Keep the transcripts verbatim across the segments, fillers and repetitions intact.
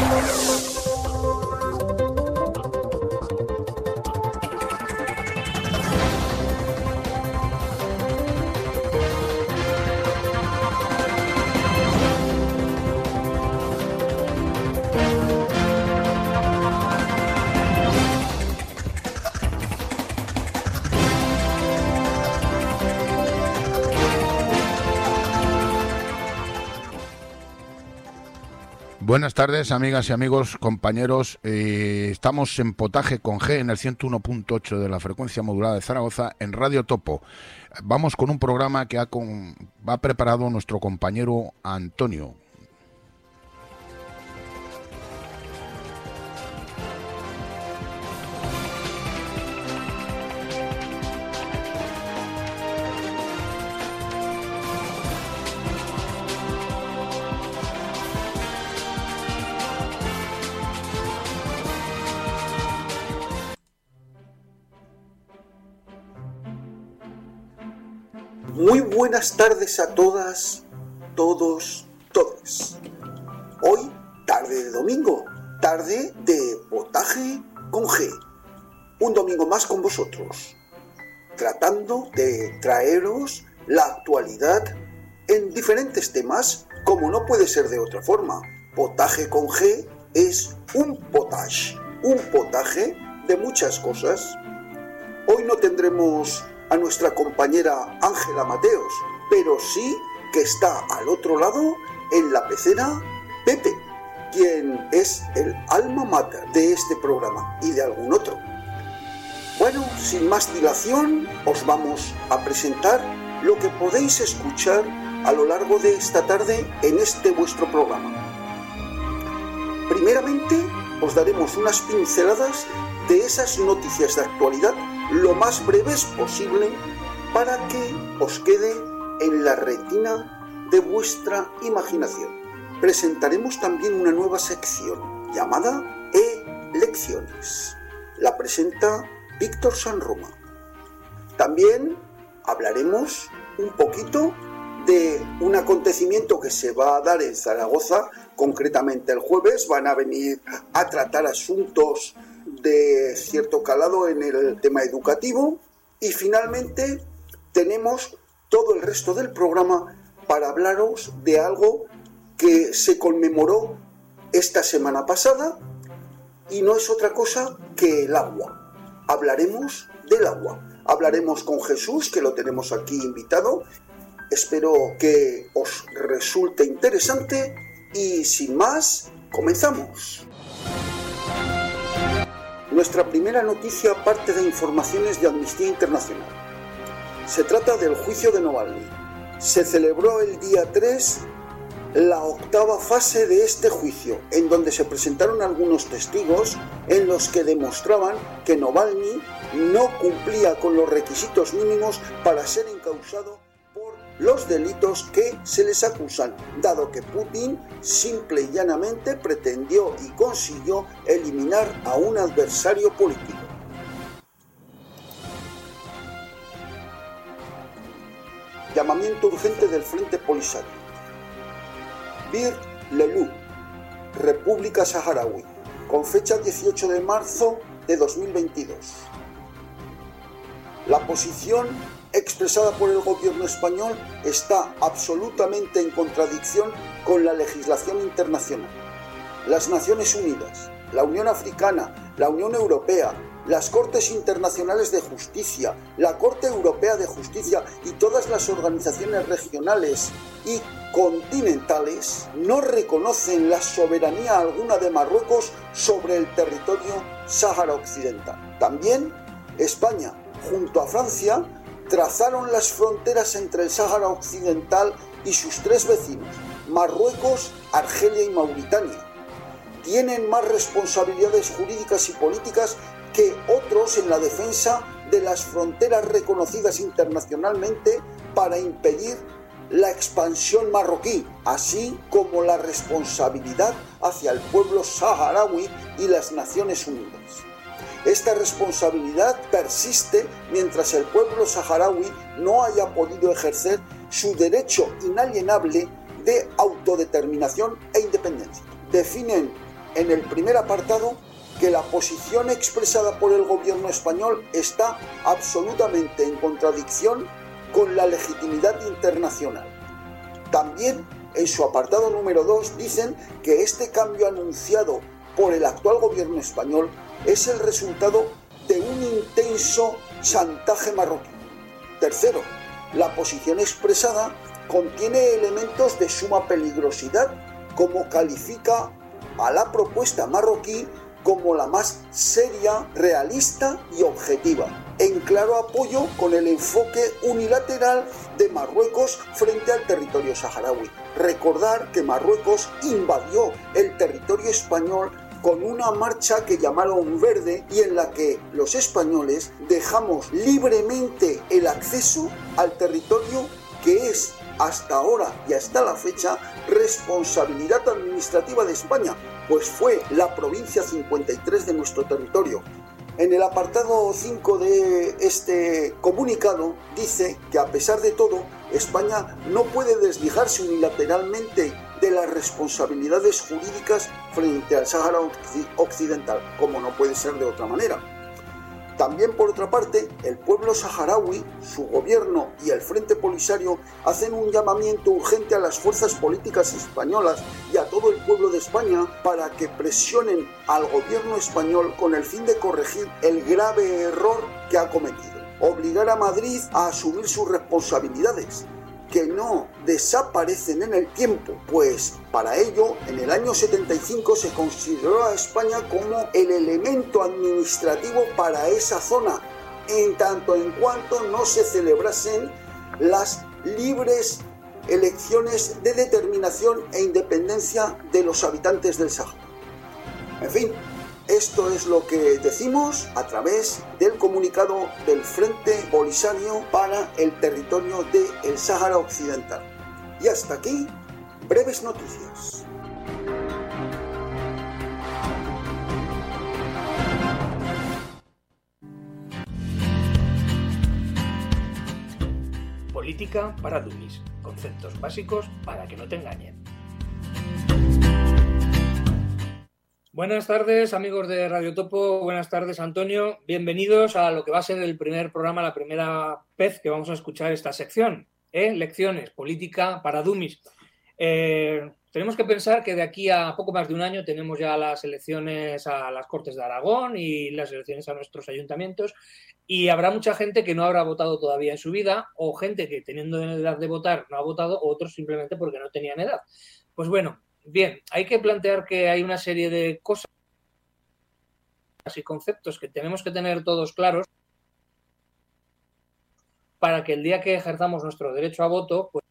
Buenas tardes, amigas y amigos, compañeros. Eh, estamos en Potaje con G en el ciento uno punto ocho de la frecuencia modulada de Zaragoza en Radio Topo. Vamos con un programa que ha, con, ha preparado nuestro compañero Antonio. Muy buenas tardes a todas, todos, todes. Hoy, tarde de domingo, tarde de Potaje con G. Un domingo más con vosotros, tratando de traeros la actualidad en diferentes temas, como no puede ser de otra forma. Potaje con G es un potage, un potaje de muchas cosas. Hoy no tendremos a nuestra compañera Ángela Mateos, pero sí que está al otro lado, en la pecera, Pepe, quien es el alma mater de este programa y de algún otro. Bueno, sin más dilación, os vamos a presentar lo que podéis escuchar a lo largo de esta tarde en este vuestro programa. Primeramente, os daremos unas pinceladas de esas noticias de actualidad lo más breves posible para que os quede en la retina de vuestra imaginación. Presentaremos también una nueva sección llamada E-Lecciones. La presenta Víctor Sanroma. También hablaremos un poquito de un acontecimiento que se va a dar en Zaragoza, concretamente el jueves. Van a venir a tratar asuntos de cierto calado en el tema educativo, y finalmente tenemos todo el resto del programa para hablaros de algo que se conmemoró esta semana pasada y no es otra cosa que el agua. Hablaremos del agua, hablaremos con Jesús, que lo tenemos aquí invitado. Espero que os resulte interesante y sin más, comenzamos. Nuestra primera noticia parte de informaciones de Amnistía Internacional. Se trata del juicio de Navalny. Se celebró el día tres la octava fase de este juicio, en donde se presentaron algunos testigos en los que demostraban que Navalny no cumplía con los requisitos mínimos para ser encausado por los delitos que se les acusan, dado que Putin simple y llanamente pretendió y consiguió eliminar a un adversario político. Llamamiento urgente del Frente Polisario. Bir Lelou, República Saharaui, con fecha dieciocho de marzo de dos mil veintidós. La posición expresada por el gobierno español está absolutamente en contradicción con la legislación internacional. Las Naciones Unidas, la Unión Africana, la Unión Europea, las Cortes Internacionales de Justicia, la Corte Europea de Justicia y todas las organizaciones regionales y continentales no reconocen la soberanía alguna de Marruecos sobre el territorio Sáhara Occidental. También España, junto a Francia, trazaron las fronteras entre el Sáhara Occidental y sus tres vecinos, Marruecos, Argelia y Mauritania. Tienen más responsabilidades jurídicas y políticas que otros en la defensa de las fronteras reconocidas internacionalmente para impedir la expansión marroquí, así como la responsabilidad hacia el pueblo saharaui y las Naciones Unidas. Esta responsabilidad persiste mientras el pueblo saharaui no haya podido ejercer su derecho inalienable de autodeterminación e independencia. Definen en el primer apartado que la posición expresada por el gobierno español está absolutamente en contradicción con la legitimidad internacional. También, en su apartado número dos, dicen que este cambio anunciado por el actual gobierno español es el resultado de un intenso chantaje marroquí. Tercero, la posición expresada contiene elementos de suma peligrosidad, como califica a la propuesta marroquí como la más seria, realista y objetiva, en claro apoyo con el enfoque unilateral de Marruecos frente al territorio saharaui. Recordar que Marruecos invadió el territorio español con una marcha que llamaron Verde y en la que los españoles dejamos libremente el acceso al territorio que es hasta ahora y hasta la fecha responsabilidad administrativa de España, pues fue la provincia cincuenta y tres de nuestro territorio. En el apartado cinco de este comunicado dice que a pesar de todo, España no puede desligarse unilateralmente de las responsabilidades jurídicas frente al Sáhara Occidental, como no puede ser de otra manera. También, por otra parte, el pueblo saharaui, su gobierno y el Frente Polisario hacen un llamamiento urgente a las fuerzas políticas españolas y a todo el pueblo de España para que presionen al gobierno español con el fin de corregir el grave error que ha cometido. Obligar a Madrid a asumir sus responsabilidades, que no desaparecen en el tiempo, pues para ello en el año setenta y cinco se consideró a España como el elemento administrativo para esa zona, en tanto en cuanto no se celebrasen las libres elecciones de determinación e independencia de los habitantes del Sáhara. En fin, esto es lo que decimos a través del comunicado del Frente Polisario para el territorio del Sáhara Occidental. Y hasta aquí, breves noticias. Política para dummies. Conceptos básicos para que no te engañen. Buenas tardes, amigos de Radio Topo. Buenas tardes, Antonio. Bienvenidos a lo que va a ser el primer programa, la primera vez que vamos a escuchar esta sección, ¿eh? Lecciones, política para dummies. Eh, tenemos que pensar que de aquí a poco más de un año tenemos ya las elecciones a las Cortes de Aragón y las elecciones a nuestros ayuntamientos, y habrá mucha gente que no habrá votado todavía en su vida, o gente que teniendo edad de votar no ha votado, o otros simplemente porque no tenían edad. Pues bueno, bien, hay que plantear que hay una serie de cosas y conceptos que tenemos que tener todos claros para que el día que ejerzamos nuestro derecho a voto, pues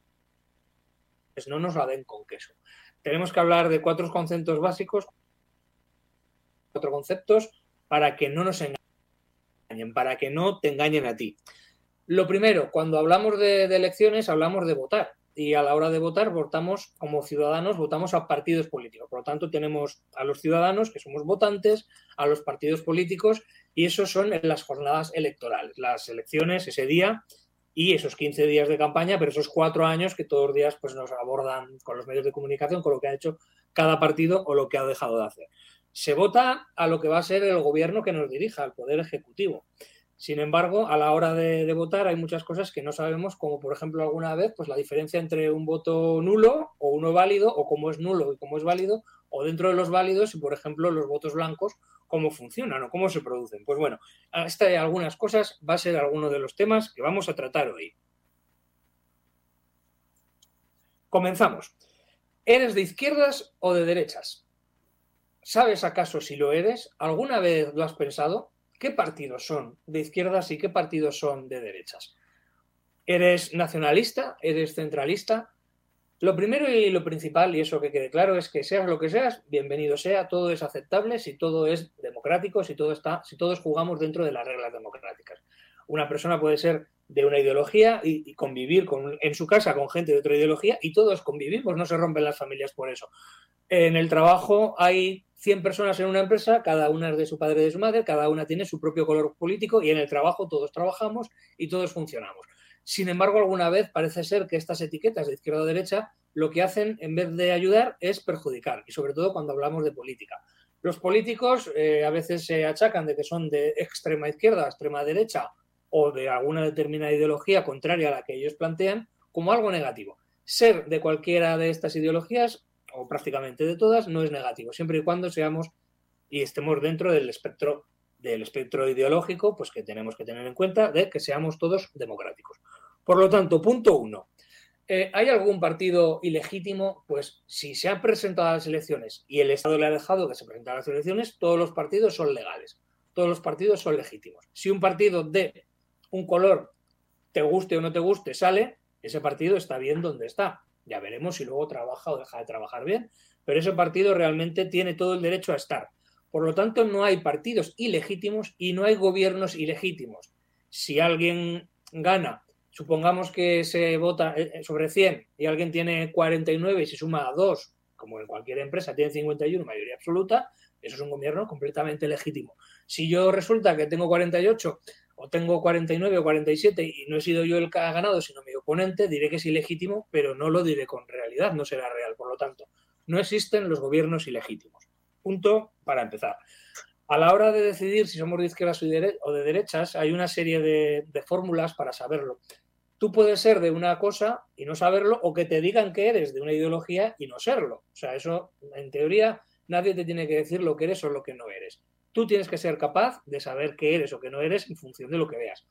no nos la den con queso. Tenemos que hablar de cuatro conceptos básicos, cuatro conceptos para que no nos engañen, para que no te engañen a ti. Lo primero, cuando hablamos de, de elecciones, hablamos de votar. Y a la hora de votar, votamos como ciudadanos, votamos a partidos políticos. Por lo tanto, tenemos a los ciudadanos, que somos votantes, a los partidos políticos, y esos son las jornadas electorales, las elecciones ese día y esos quince días de campaña, pero esos cuatro años que todos los días pues, nos abordan con los medios de comunicación, con lo que ha hecho cada partido o lo que ha dejado de hacer. Se vota a lo que va a ser el gobierno que nos dirija, al Poder Ejecutivo. Sin embargo, a la hora de, de votar hay muchas cosas que no sabemos, como por ejemplo alguna vez pues la diferencia entre un voto nulo o uno válido, o cómo es nulo y cómo es válido, o dentro de los válidos y por ejemplo los votos blancos, cómo funcionan o cómo se producen. Pues bueno, hasta hay algunas cosas, va a ser alguno de los temas que vamos a tratar hoy. Comenzamos. ¿Eres de izquierdas o de derechas? ¿Sabes acaso si lo eres? ¿Alguna vez lo has pensado? ¿Qué partidos son de izquierdas y qué partidos son de derechas? ¿Eres nacionalista? ¿Eres centralista? Lo primero y lo principal, y eso que quede claro, es que seas lo que seas, bienvenido sea, todo es aceptable si todo es democrático, si todo está, si todos jugamos dentro de las reglas democráticas. Una persona puede ser de una ideología y, y convivir con, en su casa con gente de otra ideología, y todos convivimos, no se rompen las familias por eso. En el trabajo hay cien personas en una empresa, cada una es de su padre y de su madre, cada una tiene su propio color político y en el trabajo todos trabajamos y todos funcionamos. Sin embargo, alguna vez parece ser que estas etiquetas de izquierda o derecha lo que hacen, en vez de ayudar, es perjudicar, y sobre todo cuando hablamos de política. Los políticos eh, a veces se achacan de que son de extrema izquierda, extrema derecha o de alguna determinada ideología contraria a la que ellos plantean como algo negativo. Ser de cualquiera de estas ideologías, o prácticamente de todas, no es negativo, siempre y cuando seamos y estemos dentro del espectro, del espectro ideológico, pues que tenemos que tener en cuenta de que seamos todos democráticos. Por lo tanto, punto uno. Eh, ¿Hay algún partido ilegítimo? Pues si se han presentado a las elecciones y el Estado le ha dejado que se presenten a las elecciones, todos los partidos son legales, todos los partidos son legítimos. Si un partido de un color, te guste o no te guste, sale, ese partido está bien donde está. Ya veremos si luego trabaja o deja de trabajar bien, pero ese partido realmente tiene todo el derecho a estar. Por lo tanto, no hay partidos ilegítimos y no hay gobiernos ilegítimos. Si alguien gana, supongamos que se vota sobre cien y alguien tiene cuarenta y nueve y se suma a dos, como en cualquier empresa tiene cincuenta y uno, mayoría absoluta, eso es un gobierno completamente legítimo. Si yo resulta que tengo cuarenta y ocho o tengo cuarenta y nueve o cuarenta y siete y no he sido yo el que ha ganado, sino mi oponente, diré que es ilegítimo, pero no lo diré con realidad, no será real. Por lo tanto, no existen los gobiernos ilegítimos. Punto para empezar. A la hora de decidir si somos de izquierdas o de derechas, hay una serie de, de fórmulas para saberlo. Tú puedes ser de una cosa y no saberlo, o que te digan que eres de una ideología y no serlo. O sea, eso, en teoría, nadie te tiene que decir lo que eres o lo que no eres. Tú tienes que ser capaz de saber qué eres o qué no eres en función de lo que veas.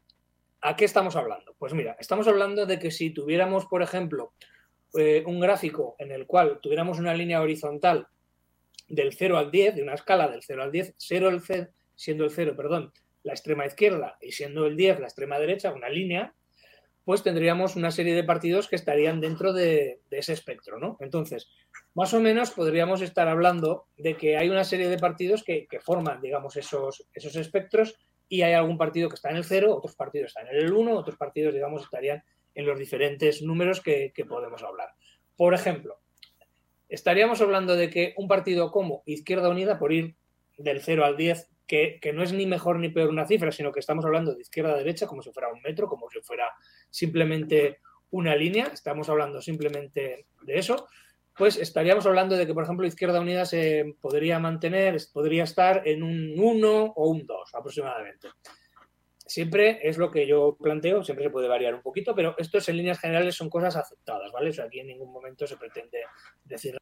¿A qué estamos hablando? Pues mira, estamos hablando de que si tuviéramos, por ejemplo, eh, un gráfico en el cual tuviéramos una línea horizontal del cero al diez, de una escala del cero al diez, cero el C, siendo el cero, perdón, la extrema izquierda y siendo el diez la extrema derecha, una línea, pues tendríamos una serie de partidos que estarían dentro de, de ese espectro, ¿no? Entonces, más o menos podríamos estar hablando de que hay una serie de partidos que, que forman, digamos, esos, esos espectros, y hay algún partido que está en el cero, otros partidos están en el uno, otros partidos, digamos, estarían en los diferentes números que, que podemos hablar. Por ejemplo, estaríamos hablando de que un partido como Izquierda Unida, por ir del cero al diez, que, que no es ni mejor ni peor una cifra, sino que estamos hablando de izquierda a derecha como si fuera un metro, como si fuera simplemente una línea, estamos hablando simplemente de eso, pues estaríamos hablando de que, por ejemplo, Izquierda Unida se podría mantener, podría estar en un uno o un dos aproximadamente. Siempre es lo que yo planteo, siempre se puede variar un poquito, pero esto en líneas generales son cosas aceptadas, ¿vale? O sea, aquí en ningún momento se pretende decir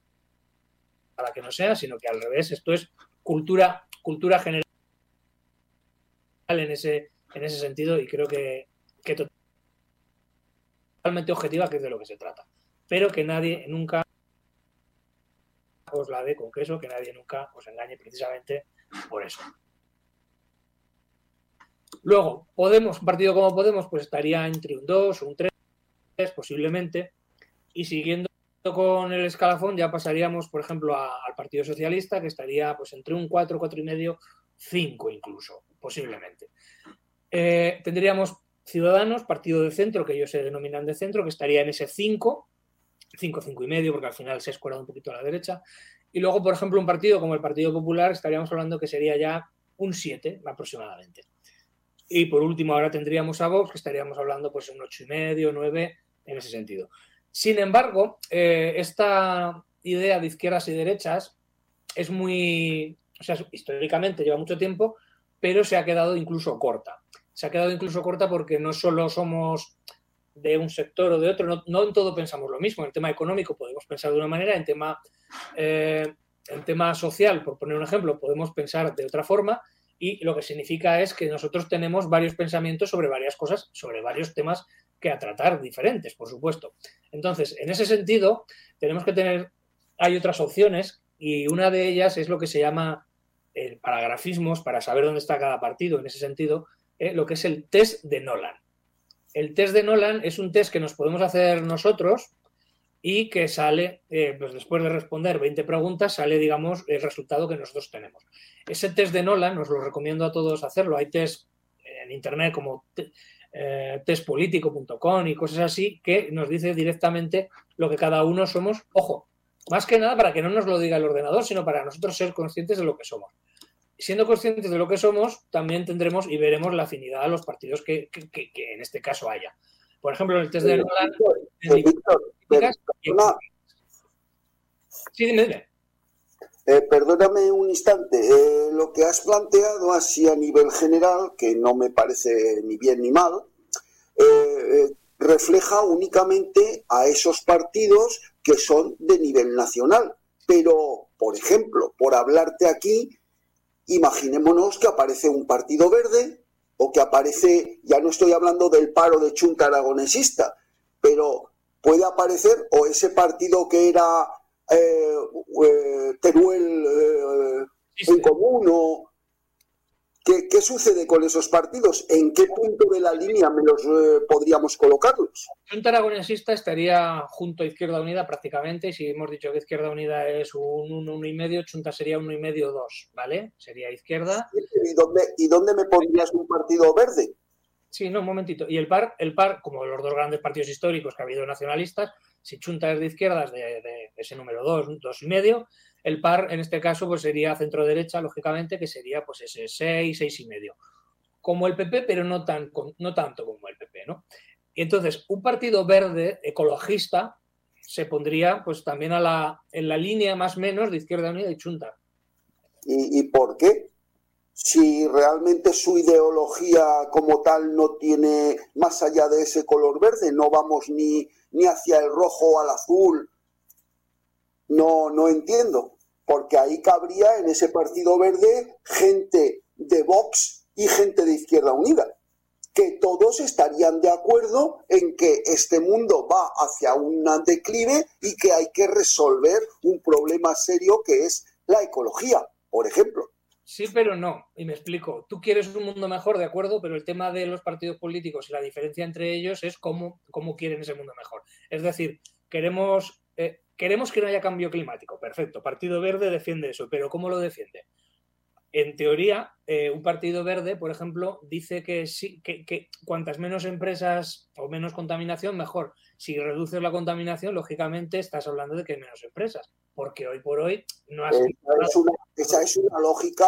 nada que no sea, sino que al revés, esto es cultura, cultura general en ese, en ese sentido, y creo que, que totalmente objetiva, que es de lo que se trata. Pero que nadie nunca os la dé con queso, que nadie nunca os engañe precisamente por eso. Luego, Podemos, un partido como Podemos, pues estaría entre un dos o un tres, posiblemente, y siguiendo con el escalafón ya pasaríamos, por ejemplo, a, al Partido Socialista, que estaría pues entre un cuatro, cuatro y medio, cinco incluso, posiblemente. Eh, tendríamos Ciudadanos, partido de centro, que ellos se denominan de centro, que estaría en ese cinco, cinco, cinco y medio, porque al final se ha escuelado un poquito a la derecha. Y luego, por ejemplo, un partido como el Partido Popular, estaríamos hablando que sería ya un siete aproximadamente. Y por último, ahora tendríamos a Vox, que estaríamos hablando pues un ocho y medio, nueve, en ese sentido. Sin embargo, eh, esta idea de izquierdas y derechas es muy, o sea, históricamente lleva mucho tiempo, pero se ha quedado incluso corta. Se ha quedado incluso corta porque no solo somos de un sector o de otro, no, no en todo pensamos lo mismo. En el tema económico podemos pensar de una manera, en tema, eh, en tema social, por poner un ejemplo, podemos pensar de otra forma, y lo que significa es que nosotros tenemos varios pensamientos sobre varias cosas, sobre varios temas que a tratar diferentes, por supuesto. Entonces, en ese sentido, tenemos que tener, hay otras opciones, y una de ellas es lo que se llama eh, paragrafismos, para saber dónde está cada partido, en ese sentido, eh, lo que es el test de Nolan. El test de Nolan es un test que nos podemos hacer nosotros y que sale, eh, pues después de responder veinte preguntas, sale, digamos, el resultado que nosotros tenemos. Ese test de Nolan, os lo recomiendo a todos hacerlo. Hay test en internet como eh, test político punto com y cosas así, que nos dice directamente lo que cada uno somos. Ojo, más que nada para que no nos lo diga el ordenador, sino para nosotros ser conscientes de lo que somos. siendo conscientes de lo que somos, también tendremos y veremos la afinidad a los partidos que, que, que, que en este caso haya. Por ejemplo, en el test de Nolan... Eh, Víctor, perdona, sí, dime, dime. Eh, perdóname un instante, eh, lo que has planteado así a nivel general, que no me parece ni bien ni mal, eh, eh, refleja únicamente a esos partidos que son de nivel nacional. Pero, por ejemplo, por hablarte aquí, imaginémonos que aparece un partido verde o que aparece, ya no estoy hablando del paro de Chunta aragonesista, pero puede aparecer o ese partido que era... Eh, eh, Teruel eh, sí, sí. en común o ¿qué, ¿qué sucede con esos partidos? ¿En qué punto de la línea me los eh, podríamos colocarlos? Junta aragonesista estaría junto a Izquierda Unida prácticamente, y si hemos dicho que Izquierda Unida es un uno, uno y medio, Junta sería uno y medio, dos, ¿vale? Sería Izquierda. ¿Y dónde, ¿Y dónde me pondrías un partido verde? Sí, no, un momentito. Y el par, el par, como los dos grandes partidos históricos que ha habido nacionalistas, si Chunta es de izquierdas, de, de, de ese número dos, dos y medio, el par en este caso pues sería centro-derecha, lógicamente, que sería pues ese seis, seis y medio. Como el P P, pero no, tan, no tanto como el P P, ¿no? Y entonces, un partido verde, ecologista, se pondría pues también a la, en la línea más o menos de Izquierda Unida y Chunta. ¿Y, y por qué? Si realmente su ideología como tal no tiene más allá de ese color verde, no vamos ni, ni hacia el rojo o al azul, no, no entiendo, porque ahí cabría en ese partido verde gente de Vox y gente de Izquierda Unida, que todos estarían de acuerdo en que este mundo va hacia un declive y que hay que resolver un problema serio que es la ecología, por ejemplo. Sí, pero no, y me explico. Tú quieres un mundo mejor, de acuerdo, pero el tema de los partidos políticos y la diferencia entre ellos es cómo, cómo quieren ese mundo mejor. Es decir, queremos, eh, queremos que no haya cambio climático. Perfecto, Partido Verde defiende eso, pero ¿cómo lo defiende? En teoría, eh, un partido verde, por ejemplo, dice que, sí, que, que cuantas menos empresas o menos contaminación, mejor. Si reduces la contaminación, lógicamente estás hablando de que hay menos empresas, porque hoy por hoy no has... Esa es una, esa es una lógica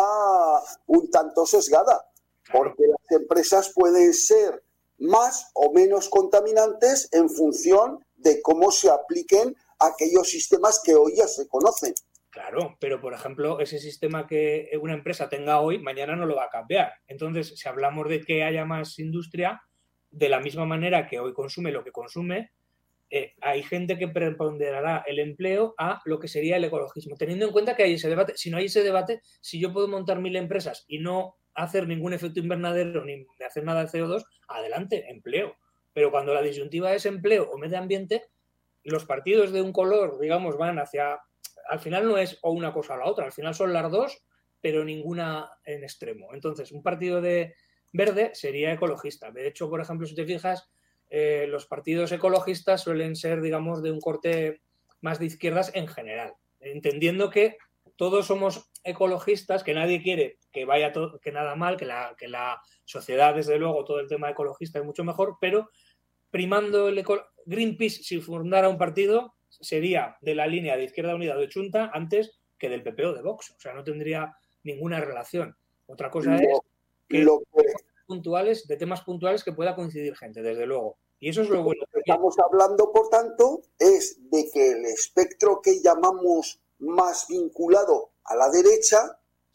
un tanto sesgada, porque las empresas pueden ser más o menos contaminantes en función de cómo se apliquen aquellos sistemas que hoy ya se conocen. Claro, pero por ejemplo, ese sistema que una empresa tenga hoy, mañana no lo va a cambiar. Entonces, si hablamos de que haya más industria, de la misma manera que hoy consume lo que consume, eh, hay gente que preponderará el empleo a lo que sería el ecologismo, teniendo en cuenta que hay ese debate. Si no hay ese debate, si yo puedo montar mil empresas y no hacer ningún efecto invernadero ni hacer nada de C O dos, adelante, empleo. Pero cuando la disyuntiva es empleo o medio ambiente, los partidos de un color, digamos, van hacia... Al final no es o una cosa o la otra, al final son las dos, pero ninguna en extremo. Entonces, un partido de verde sería ecologista. De hecho, por ejemplo, si te fijas, eh, los partidos ecologistas suelen ser, digamos, de un corte más de izquierdas en general, entendiendo que todos somos ecologistas, que nadie quiere que vaya todo, que nada mal, que la, que la sociedad, desde luego, todo el tema ecologista es mucho mejor, pero primando el eco... Greenpeace, si fundara un partido, sería de la línea de Izquierda Unida o de Chunta antes que del P P o de Vox. O sea, no tendría ninguna relación. Otra cosa es que, lo que... puntuales, de temas puntuales que pueda coincidir gente, desde luego. Y eso es lo bueno. Lo que estamos hablando, por tanto, es de que el espectro que llamamos más vinculado a la derecha,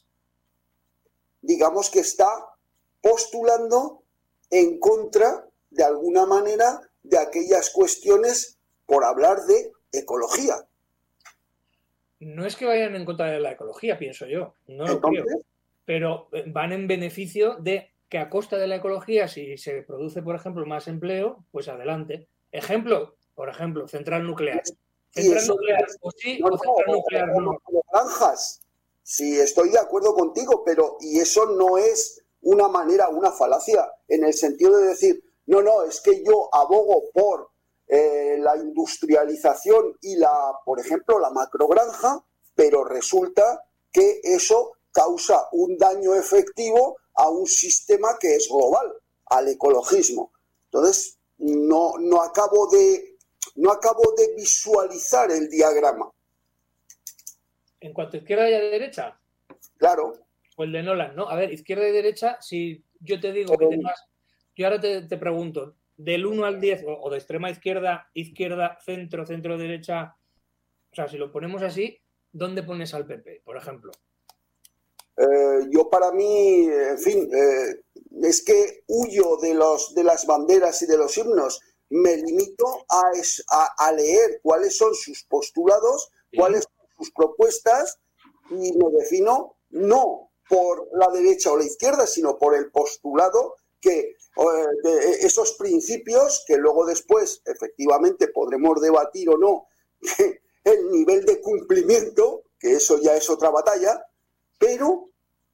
digamos que está postulando en contra, de alguna manera, de aquellas cuestiones por hablar de ecología. No es que vayan en contra de la ecología, pienso yo, no lo creo, pero van en beneficio de que a costa de la ecología, si se produce, por ejemplo, más empleo, pues adelante. Ejemplo, por ejemplo, central nuclear. Central eso, nuclear, o sí, no, o central no, nuclear no. no. Granjas, sí, estoy de acuerdo contigo, pero y eso no es una manera, una falacia, en el sentido de decir, no, no, es que yo abogo por eh, la industrialización y la, por ejemplo, la macrogranja, pero resulta que eso causa un daño efectivo a un sistema que es global, al ecologismo. Entonces, no, no acabo de, no acabo de visualizar el diagrama. En cuanto a izquierda y a derecha. Claro. O el de Nolan, ¿no? A ver, izquierda y derecha, si yo te digo que tengas... Yo ahora te, te pregunto, del uno al diez, o, o de extrema izquierda, izquierda, centro, centro derecha, o sea, si lo ponemos así, ¿dónde pones al P P, por ejemplo? Eh, yo para mí, en fin, eh, es que huyo de, los, de las banderas y de los himnos. Me limito a, es, a, a leer cuáles son sus postulados, sí. cuáles son sus propuestas, y me defino no por la derecha o la izquierda, sino por el postulado que eh, de esos principios que luego después efectivamente podremos debatir o no el nivel de cumplimiento, que eso ya es otra batalla, pero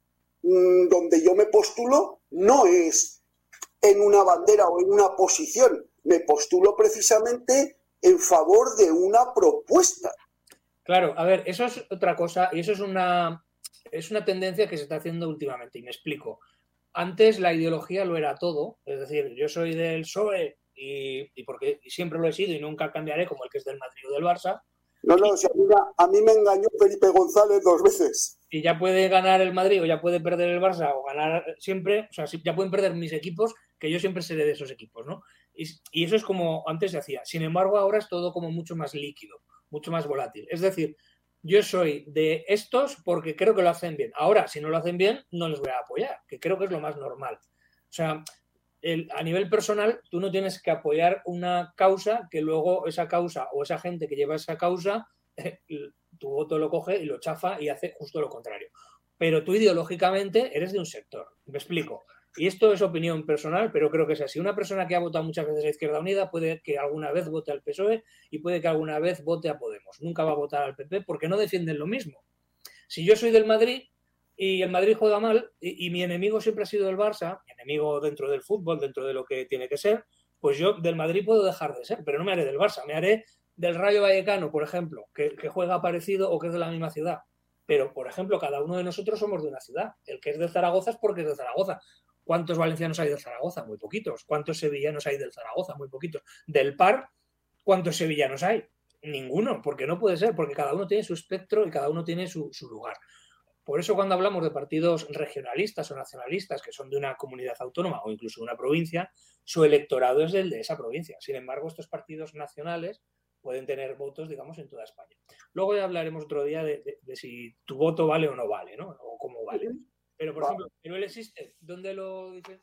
mmm, donde yo me postulo no es en una bandera o en una posición, me postulo precisamente en favor de una propuesta. Claro, a ver, eso es otra cosa y eso es una, es una tendencia que se está haciendo últimamente, y me explico. Antes la ideología lo era todo, es decir, yo soy del P S O E y, y porque y siempre lo he sido y nunca cambiaré, como el que es del Madrid o del Barça. No, no, o sea, mira, a mí me engañó Felipe González dos veces. Y ya puede ganar el Madrid o ya puede perder el Barça o ganar siempre, o sea, ya pueden perder mis equipos, que yo siempre seré de esos equipos, ¿no? Y, y eso es como antes se hacía. Sin embargo, ahora es todo como mucho más líquido, mucho más volátil. Es decir, yo soy de estos porque creo que lo hacen bien. Ahora, si no lo hacen bien, no les voy a apoyar, que creo que es lo más normal. O sea, el, a nivel personal, tú no tienes que apoyar una causa que luego esa causa o esa gente que lleva esa causa, eh, tu voto lo coge y lo chafa y hace justo lo contrario. Pero tú ideológicamente eres de un sector. Me explico. Y esto es opinión personal, pero creo que es así. Una persona que ha votado muchas veces a Izquierda Unida puede que alguna vez vote al P S O E y puede que alguna vez vote a Podemos. Nunca va a votar al P P porque no defienden lo mismo. Si yo soy del Madrid y el Madrid juega mal y, y mi enemigo siempre ha sido el Barça, enemigo dentro del fútbol, dentro de lo que tiene que ser, pues yo del Madrid puedo dejar de ser, pero no me haré del Barça, me haré del Rayo Vallecano, por ejemplo, que, que juega parecido o que es de la misma ciudad. Pero, por ejemplo, cada uno de nosotros somos de una ciudad. El que es de Zaragoza es porque es de Zaragoza. ¿Cuántos valencianos hay del Zaragoza? Muy poquitos. ¿Cuántos sevillanos hay del Zaragoza? Muy poquitos. Del P A R, ¿cuántos sevillanos hay? Ninguno, porque no puede ser, porque cada uno tiene su espectro y cada uno tiene su, su lugar. Por eso cuando hablamos de partidos regionalistas o nacionalistas que son de una comunidad autónoma o incluso de una provincia, su electorado es el de esa provincia. Sin embargo, estos partidos nacionales pueden tener votos, digamos, en toda España. Luego ya hablaremos otro día de, de, de si tu voto vale o no vale, ¿no? O cómo vale. Pero, por ejemplo, ¿Teruel existe? ¿Dónde lo dice?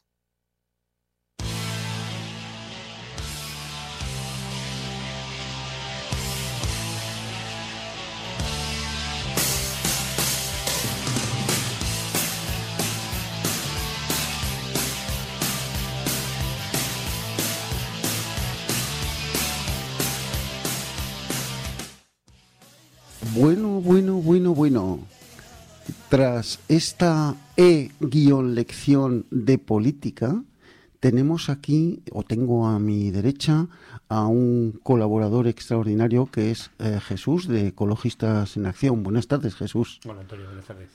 Bueno, bueno, bueno, bueno. Tras esta e-lección de política, tenemos aquí, o tengo a mi derecha, a un colaborador extraordinario que es eh, Jesús, de Ecologistas en Acción. Buenas tardes, Jesús. Hola, Antonio, buenas tardes.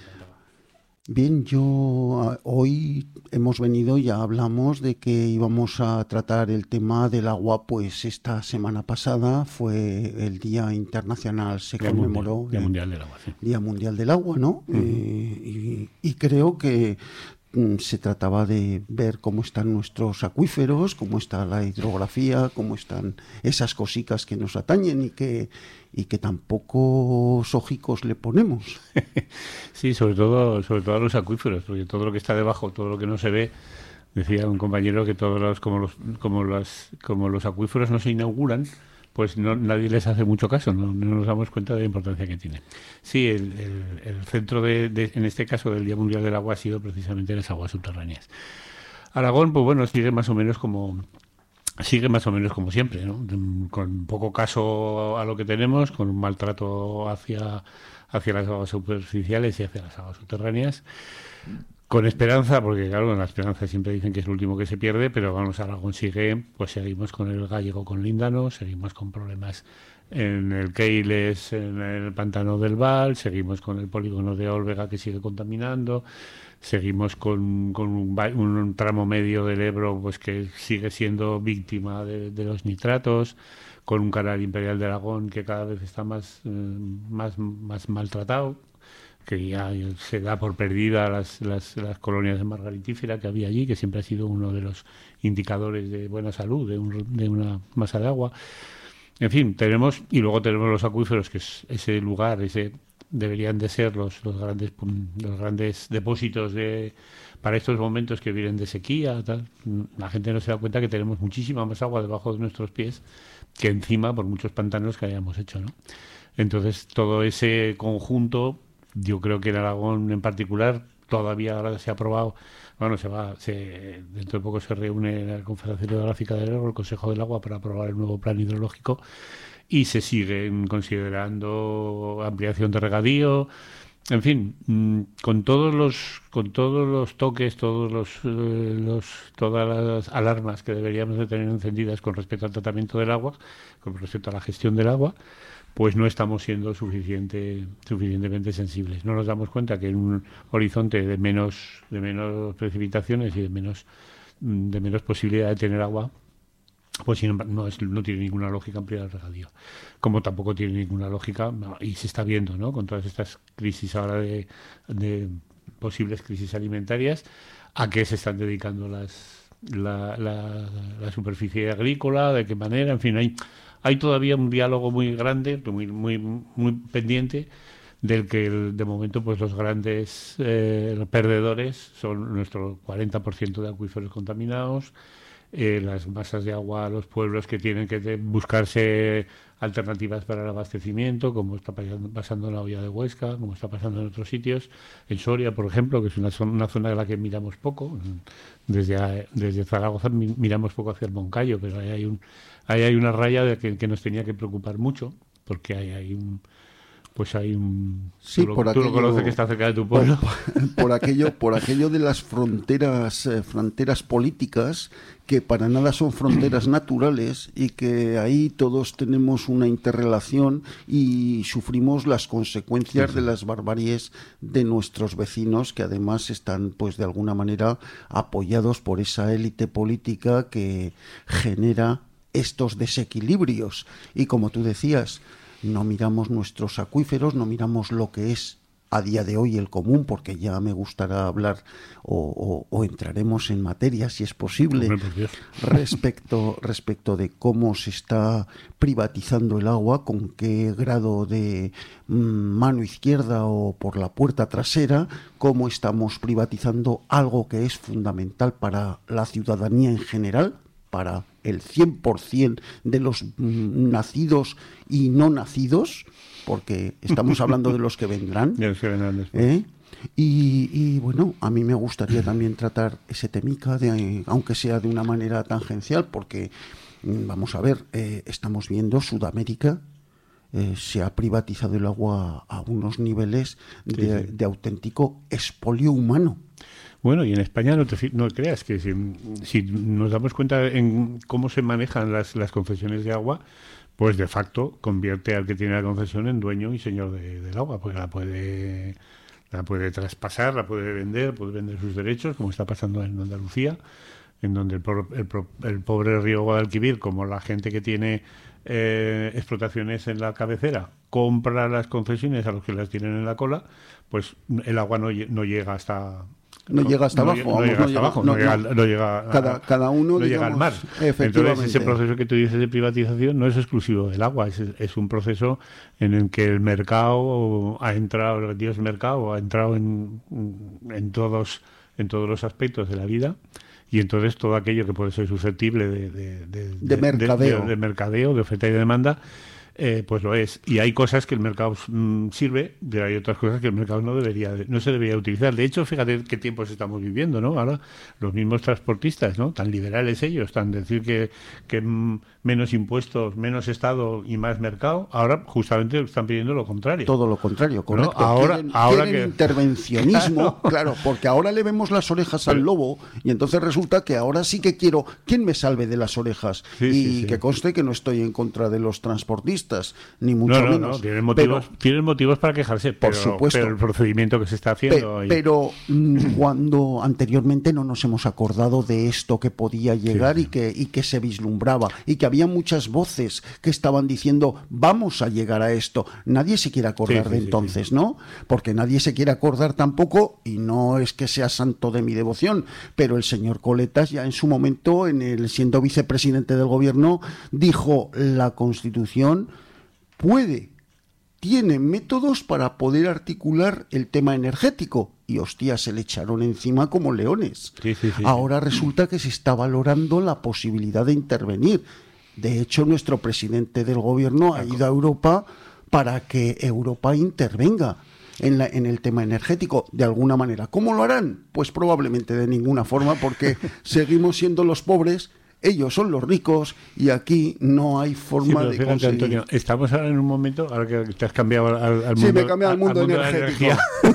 Bien, yo hoy hemos venido, ya hablamos de que íbamos a tratar el tema del agua, pues esta semana pasada fue el Día Internacional, se Día conmemoró. Mundial, Día Mundial del Agua, sí. Día Mundial del Agua, ¿no? Uh-huh. eh, y, y creo que mm, se trataba de ver cómo están nuestros acuíferos, cómo está la hidrografía, cómo están esas cositas que nos atañen y que y que tampoco ojicos le ponemos. Sí, sobre todo, sobre todo a los acuíferos, porque todo lo que está debajo, todo lo que no se ve, decía un compañero que todos los, como los, como los, como los acuíferos no se inauguran, pues no, nadie les hace mucho caso, no, no nos damos cuenta de la importancia que tiene. Sí, el, el, el centro de, de, en este caso, del Día Mundial del Agua ha sido precisamente las aguas subterráneas. Aragón, pues bueno, sigue más o menos como sigue más o menos como siempre, ¿no? Con poco caso a lo que tenemos, con un maltrato hacia, hacia las aguas superficiales y hacia las aguas subterráneas. Con esperanza, porque claro, en la esperanza siempre dicen que es el último que se pierde, pero vamos, Aragón sigue, pues seguimos con el gallego con Líndano, seguimos con problemas en el Keiles, en el pantano del Val, seguimos con el polígono de Olvega que sigue contaminando, seguimos con, con un, un tramo medio del Ebro pues que sigue siendo víctima de, de los nitratos, con un canal imperial de Aragón que cada vez está más, eh, más, más maltratado. que ya se da por perdida las, las, las colonias de margaritífera que había allí, que siempre ha sido uno de los indicadores de buena salud, de, un, de una masa de agua. En fin, tenemos, y luego tenemos los acuíferos, que es ese lugar, ese deberían de ser los, los grandes los grandes depósitos de para estos momentos que vienen de sequía, tal. La gente no se da cuenta que tenemos muchísima más agua debajo de nuestros pies que encima por muchos pantanos que hayamos hecho, ¿no? Entonces, todo ese conjunto, yo creo que en Aragón en particular, todavía ahora se ha aprobado, bueno, se va, se, dentro de poco se reúne la Confederación Hidrográfica del Ebro, el Consejo del Agua, para aprobar el nuevo plan hidrológico, y se siguen considerando ampliación de regadío, en fin, con todos los con todos los toques, todos los, eh, los todas las alarmas que deberíamos de tener encendidas con respecto al tratamiento del agua, con respecto a la gestión del agua, pues no estamos siendo suficiente, suficientemente sensibles. No nos damos cuenta que en un horizonte de menos de menos precipitaciones y de menos de menos posibilidad de tener agua, pues no, es, no tiene ninguna lógica ampliar el regadío, como tampoco tiene ninguna lógica, y se está viendo, ¿no?, con todas estas crisis ahora de, de posibles crisis alimentarias, a qué se están dedicando las la, la, la superficie agrícola, de qué manera, en fin, hay hay todavía un diálogo muy grande, muy muy muy pendiente, del que el, de momento pues los grandes eh, perdedores son nuestro cuarenta por ciento de acuíferos contaminados, Eh, las masas de agua, los pueblos que tienen que te, buscarse alternativas para el abastecimiento, como está pasando, pasando en la Hoya de Huesca, como está pasando en otros sitios, en Soria, por ejemplo, que es una zona, una zona de la que miramos poco. Desde, desde Zaragoza miramos poco hacia el Moncayo, pero ahí hay, un, ahí hay una raya de que, que nos tenía que preocupar mucho, porque hay, hay un... Pues hay un... Sí, tú, lo, por tú aquello, lo conoces, que está cerca de tu pueblo. Por, por, aquello, por aquello de las fronteras, eh, fronteras políticas, que para nada son fronteras naturales, y que ahí todos tenemos una interrelación y sufrimos las consecuencias sí, sí. de las barbaries de nuestros vecinos, que además están, pues de alguna manera, apoyados por esa élite política que genera estos desequilibrios. Y como tú decías, no miramos nuestros acuíferos, no miramos lo que es a día de hoy el común, porque ya me gustará hablar o, o, o entraremos en materia, si es posible, respecto, respecto de cómo se está privatizando el agua, con qué grado de mm, mano izquierda o por la puerta trasera, cómo estamos privatizando algo que es fundamental para la ciudadanía en general, para el cien por ciento de los mm, nacidos y no nacidos, porque estamos hablando de los que vendrán. ¿eh? Y, y bueno, a mí me gustaría también tratar ese temica, de, aunque sea de una manera tangencial, porque mm, vamos a ver, eh, estamos viendo Sudamérica, eh, se ha privatizado el agua a unos niveles de, sí, sí. de auténtico expolio humano. Bueno, y en España no te no creas que si, si nos damos cuenta en cómo se manejan las, las concesiones de agua, pues de facto convierte al que tiene la concesión en dueño y señor de, del agua, porque la puede la puede traspasar, la puede vender, puede vender sus derechos, como está pasando en Andalucía, en donde el, el, el pobre río Guadalquivir, como la gente que tiene eh, explotaciones en la cabecera, compra las concesiones a los que las tienen en la cola, pues el agua no, no llega hasta... No, no llega hasta no, abajo. No, no llega hasta abajo, no, no, llega, no llega, cada, cada uno, no llega al mar. Entonces, ese proceso que tú dices de privatización no es exclusivo del agua, es, es un proceso en el que el mercado ha entrado, el Dios mercado ha entrado en, en, todos, en todos los aspectos de la vida, y entonces todo aquello que puede ser susceptible de, de, de, de, de mercadeo, de, de, de mercadeo, de oferta y de demanda, Eh, pues lo es. Y hay cosas que el mercado mm, sirve, pero hay otras cosas que el mercado no debería, no se debería utilizar. De hecho, fíjate qué tiempos estamos viviendo, ¿no? Ahora los mismos transportistas, ¿no? Tan liberales ellos, tan decir que, que mm, menos impuestos, menos Estado y más mercado, ahora justamente están pidiendo lo contrario. Todo lo contrario, correcto. ¿No? Ahora, quieren, ahora quieren que... intervencionismo, claro, porque ahora le vemos las orejas al lobo y entonces resulta que ahora sí que quiero, ¿quién me salve de las orejas? Sí, y sí, sí. que conste que no estoy en contra de los transportistas, ecologistas, ni mucho no, no, menos. No, tienen motivos, pero, tienen motivos para quejarse, pero, por supuesto. pero el procedimiento que se está haciendo... Pe, ahí... Pero cuando anteriormente no nos hemos acordado de esto que podía llegar, sí, sí. Y, que, y que se vislumbraba, y que había muchas voces que estaban diciendo, vamos a llegar a esto. Nadie se quiere acordar sí, sí, de entonces, sí, sí. ¿no? Porque nadie se quiere acordar tampoco, y no es que sea santo de mi devoción, pero el señor Coletas ya en su momento, en el siendo vicepresidente del gobierno, dijo, la Constitución puede, tiene métodos para poder articular el tema energético, y hostia, se le echaron encima como leones. Sí, sí, sí, Ahora sí. resulta que se está valorando la posibilidad de intervenir. De hecho, nuestro presidente del gobierno ha ido a Europa para que Europa intervenga en, la, en el tema energético, de alguna manera. ¿Cómo lo harán? Pues probablemente de ninguna forma, porque seguimos siendo los pobres, ellos son los ricos, y aquí no hay forma sí, de fíjate, conseguir. Antonio, estamos ahora en un momento, ahora que te has cambiado al, al mundo, sí, me he cambiado al mundo, al mundo energético.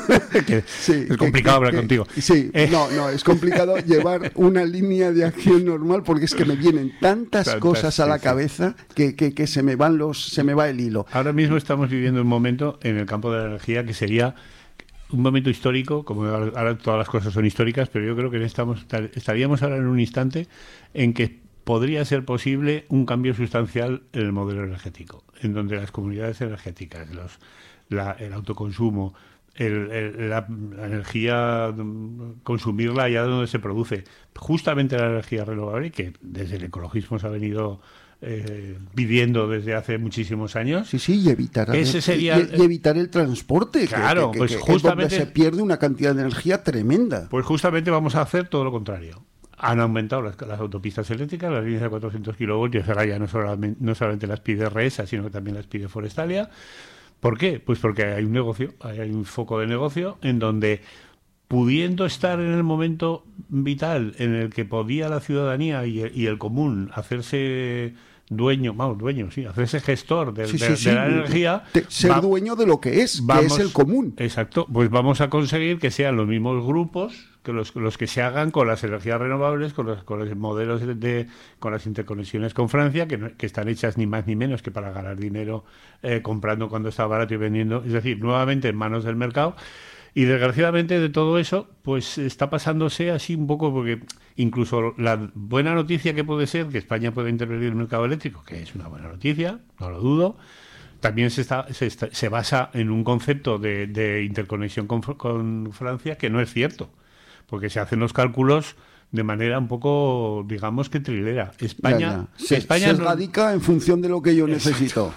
que sí, es complicado que, hablar que, contigo. Sí, eh. no, no, es complicado llevar una línea de acción normal, porque es que me vienen tantas, tantas cosas a la sí, cabeza que, que, que se me van los, se me va el hilo. Ahora mismo estamos viviendo un momento en el campo de la energía que sería un momento histórico, como ahora todas las cosas son históricas, pero yo creo que estamos, estaríamos ahora en un instante en que podría ser posible un cambio sustancial en el modelo energético, en donde las comunidades energéticas, los, la, el autoconsumo, el, el, la, la energía, consumirla allá donde se produce, justamente la energía renovable, que desde el ecologismo se ha venido Eh, viviendo desde hace muchísimos años. Sí, sí, y evitar, Ese sería, y, y evitar el transporte, claro, que, que, pues que justamente, es donde se pierde una cantidad de energía tremenda. Pues justamente vamos a hacer todo lo contrario. Han aumentado las, las autopistas eléctricas, las líneas de cuatrocientos kilovoltios, ahora ya no solamente, no solamente las pide Reesa, sino que también las pide Forestalia. ¿Por qué? Pues porque hay un negocio, hay un foco de negocio en donde, pudiendo estar en el momento vital en el que podía la ciudadanía y el, y el común hacerse dueño, vamos, dueño, sí, hacerse gestor de, sí, de, sí, de sí. la energía. De, ser va, dueño de lo que es, vamos, que es el común. Exacto, pues vamos a conseguir que sean los mismos grupos que los, los que se hagan con las energías renovables, con los, con los modelos de, de, con las interconexiones con Francia, que, no, que están hechas ni más ni menos que para ganar dinero eh, comprando cuando está barato y vendiendo, es decir, nuevamente en manos del mercado. Y desgraciadamente de todo eso, pues está pasándose así un poco, porque incluso la buena noticia que puede ser que España pueda intervenir en el mercado eléctrico, que es una buena noticia, no lo dudo, también se, está, se, está, se basa en un concepto de, de interconexión con, con Francia que no es cierto, porque se hacen los cálculos de manera un poco, digamos que trilera. España, ya, ya. Se, España se no... radica en función de lo que yo necesito.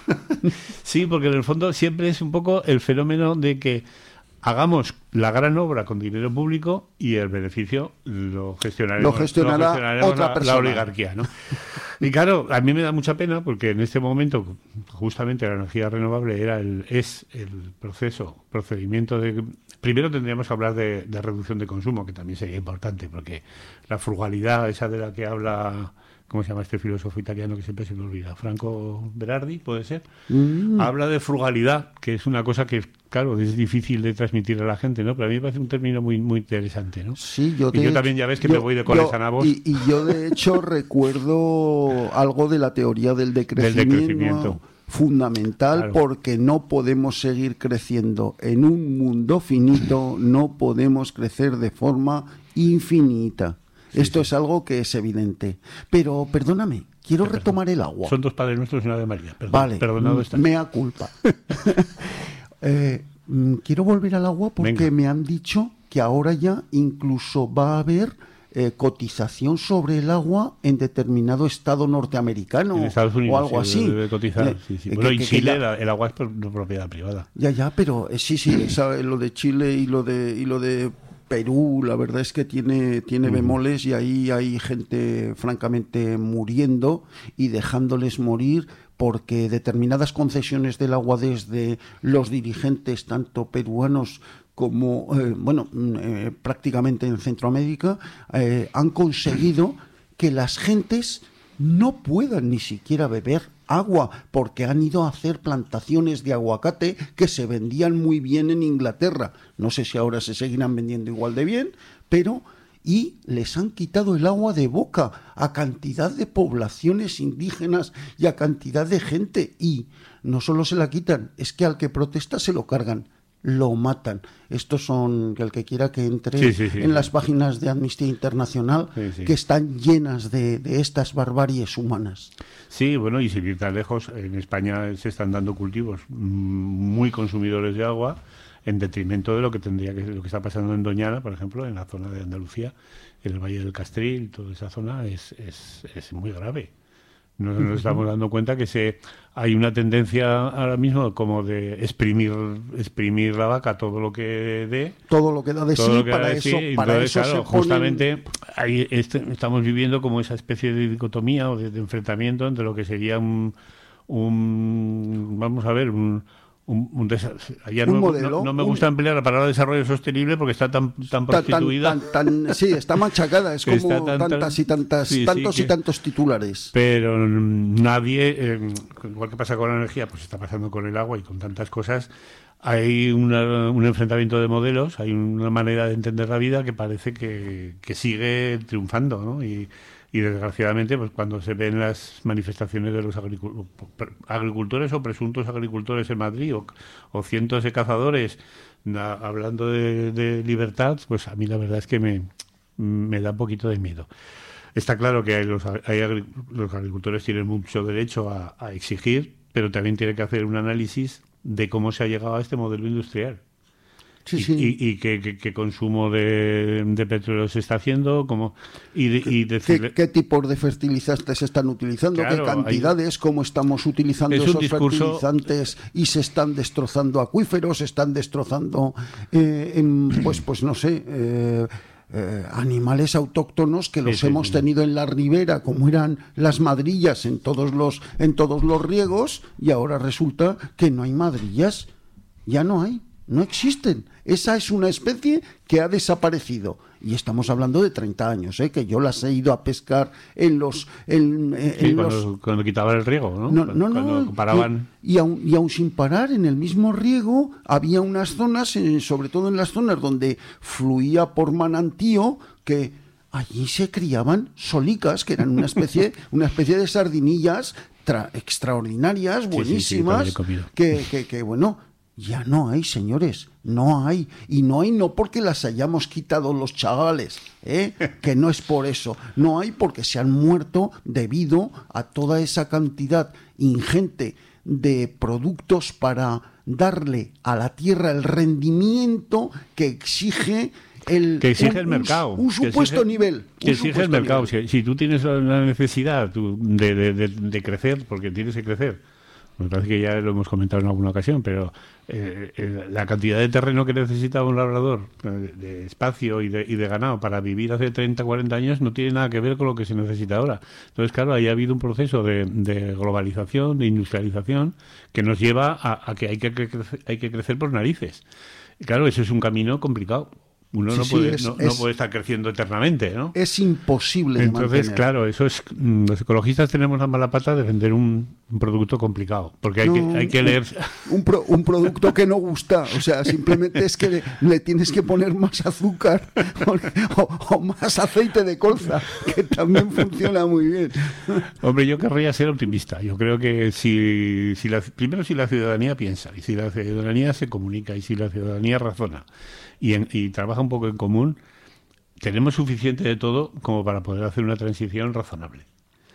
Sí, porque en el fondo siempre es un poco el fenómeno de que hagamos la gran obra con dinero público y el beneficio lo gestionaremos, lo gestionará lo gestionaremos otra la, persona. la oligarquía, ¿no? Y claro, a mí me da mucha pena porque en este momento justamente la energía renovable era el, es el proceso, procedimiento de... Primero tendríamos que hablar de, de reducción de consumo, que también sería importante, porque la frugalidad, esa de la que habla... ¿Cómo se llama este filósofo italiano que siempre se me olvida? Franco Berardi, ¿puede ser? Mm. Habla de frugalidad, que es una cosa que, claro, es difícil de transmitir a la gente, ¿no? Pero a mí me parece un término muy muy interesante, ¿no? Sí, yo, y yo hecho, también ya ves que yo, me voy de coles yo, a nabos. Y, y yo, de hecho, recuerdo algo de la teoría del decrecimiento, del decrecimiento. fundamental, claro. Porque no podemos seguir creciendo en un mundo finito, no podemos crecer de forma infinita. Sí, Esto sí. es algo que es evidente. Pero, perdóname, quiero Perdón. retomar el agua. Son dos Padres Nuestros y una de María. Perdón, vale, perdonado está. Mea culpa. eh, quiero volver al agua porque Venga. me han dicho que ahora ya incluso va a haber eh, cotización sobre el agua en determinado estado norteamericano en Estados Unidos, o algo sí, así. Debe cotizar, eh, sí, sí. Bueno, que, en que, Chile que ya... el agua es propiedad privada. Ya, ya, pero eh, sí, sí, esa, lo de Chile y lo de y lo de Perú, la verdad es que tiene, tiene bemoles, y ahí hay gente francamente muriendo y dejándoles morir porque determinadas concesiones del agua desde los dirigentes, tanto peruanos como, eh, bueno, eh, prácticamente en Centroamérica, eh, han conseguido que las gentes no puedan ni siquiera beber agua, porque han ido a hacer plantaciones de aguacate que se vendían muy bien en Inglaterra. No sé si ahora se seguirán vendiendo igual de bien, pero y les han quitado el agua de boca a cantidad de poblaciones indígenas y a cantidad de gente. Y no solo se la quitan, es que al que protesta se lo cargan, lo matan. Estos son, el que quiera que entre sí, sí, sí, en sí. las páginas de Amnistía Internacional, sí, sí. que están llenas de, de estas barbaries humanas. Sí, bueno, y sin ir tan lejos, en España se están dando cultivos muy consumidores de agua en detrimento de lo que tendría que lo que está pasando en Doñana, por ejemplo, en la zona de Andalucía, en el Valle del Castril, toda esa zona es, es, es muy grave. Nos, nos estamos dando cuenta que se hay una tendencia ahora mismo como de exprimir exprimir la vaca todo lo que dé, todo lo que da de sí, para eso, sí. para Entonces, eso claro, se ponen... justamente ahí este, estamos viviendo como esa especie de dicotomía o de, de enfrentamiento entre lo que sería un, un vamos a ver un Un, un, ya un no, modelo, no, no me un... gusta emplear la palabra desarrollo sostenible porque está tan, tan prostituida. Tan, tan, tan, sí, está machacada, es como tan, tantas y tantas, sí, tantos sí, que... y tantos titulares. Pero nadie, eh, igual que pasa con la energía, pues está pasando con el agua y con tantas cosas. Hay una, un enfrentamiento de modelos, hay una manera de entender la vida que parece que, que sigue triunfando, ¿no? Y, Y desgraciadamente, pues cuando se ven las manifestaciones de los agricultores o presuntos agricultores en Madrid o, o cientos de cazadores na, hablando de, de libertad, pues a mí la verdad es que me, me da un poquito de miedo. Está claro que hay los, hay, los agricultores tienen mucho derecho a, a exigir, pero también tienen que hacer un análisis de cómo se ha llegado a este modelo industrial. Sí, y, sí. y, y qué, qué, qué consumo de, de petróleo se está haciendo, como y, de, y decirle... ¿Qué, ¿Qué tipos de fertilizantes se están utilizando? Claro, ¿Qué cantidades? hay... ¿Cómo estamos utilizando es esos discurso... fertilizantes? Y se están destrozando acuíferos, se están destrozando, eh, en, pues, pues no sé... Eh, Eh, animales autóctonos que los sí, sí, hemos sí. tenido en la ribera, como eran las madrillas en todos los en todos los riegos, y ahora resulta que no hay madrillas, ya no hay, no existen. Esa es una especie que ha desaparecido. Y estamos hablando de treinta años, ¿eh? Que yo las he ido a pescar en los... En, en sí, los... Cuando, cuando quitaban el riego, ¿no? No, no, cuando no. Paraban... Y, y, aun, y aun sin parar, en el mismo riego, había unas zonas, eh, sobre todo en las zonas donde fluía por manantío, que allí se criaban solicas, que eran una especie, una especie de sardinillas tra- extraordinarias, buenísimas, sí, sí, sí, que, que, que, bueno... Ya no hay, señores, no hay. Y no hay no porque las hayamos quitado los chavales, ¿eh? Que no es por eso. No hay porque se han muerto debido a toda esa cantidad ingente de productos para darle a la tierra el rendimiento que exige el, que exige un, el mercado. Un, un supuesto exige, nivel. Que exige el mercado. Si, si tú tienes la necesidad de, de, de, de crecer, porque tienes que crecer, me parece que ya lo hemos comentado en alguna ocasión, pero eh, eh, la cantidad de terreno que necesita un labrador, de, de espacio y de, y de ganado para vivir hace treinta, cuarenta años no tiene nada que ver con lo que se necesita ahora. Entonces, claro, ahí ha habido un proceso de, de globalización, de industrialización, que nos lleva a, a que hay que, crecer, hay que crecer por narices. Y claro, eso es un camino complicado. Uno sí, no, puede, sí, es, no, es, no puede estar creciendo eternamente, ¿no? Es imposible de Entonces, mantener. claro, eso es. Los ecologistas tenemos la mala pata de vender un, un producto complicado, porque hay, no, que, hay que leer... Un, pro, un producto que no gusta, o sea, simplemente es que le, le tienes que poner más azúcar o, o, o más aceite de colza, que también funciona muy bien. Hombre, yo querría ser optimista. Yo creo que si, si la, primero si la ciudadanía piensa, y si la ciudadanía se comunica, y si la ciudadanía razona, Y, en, y trabaja un poco en común, tenemos suficiente de todo como para poder hacer una transición razonable.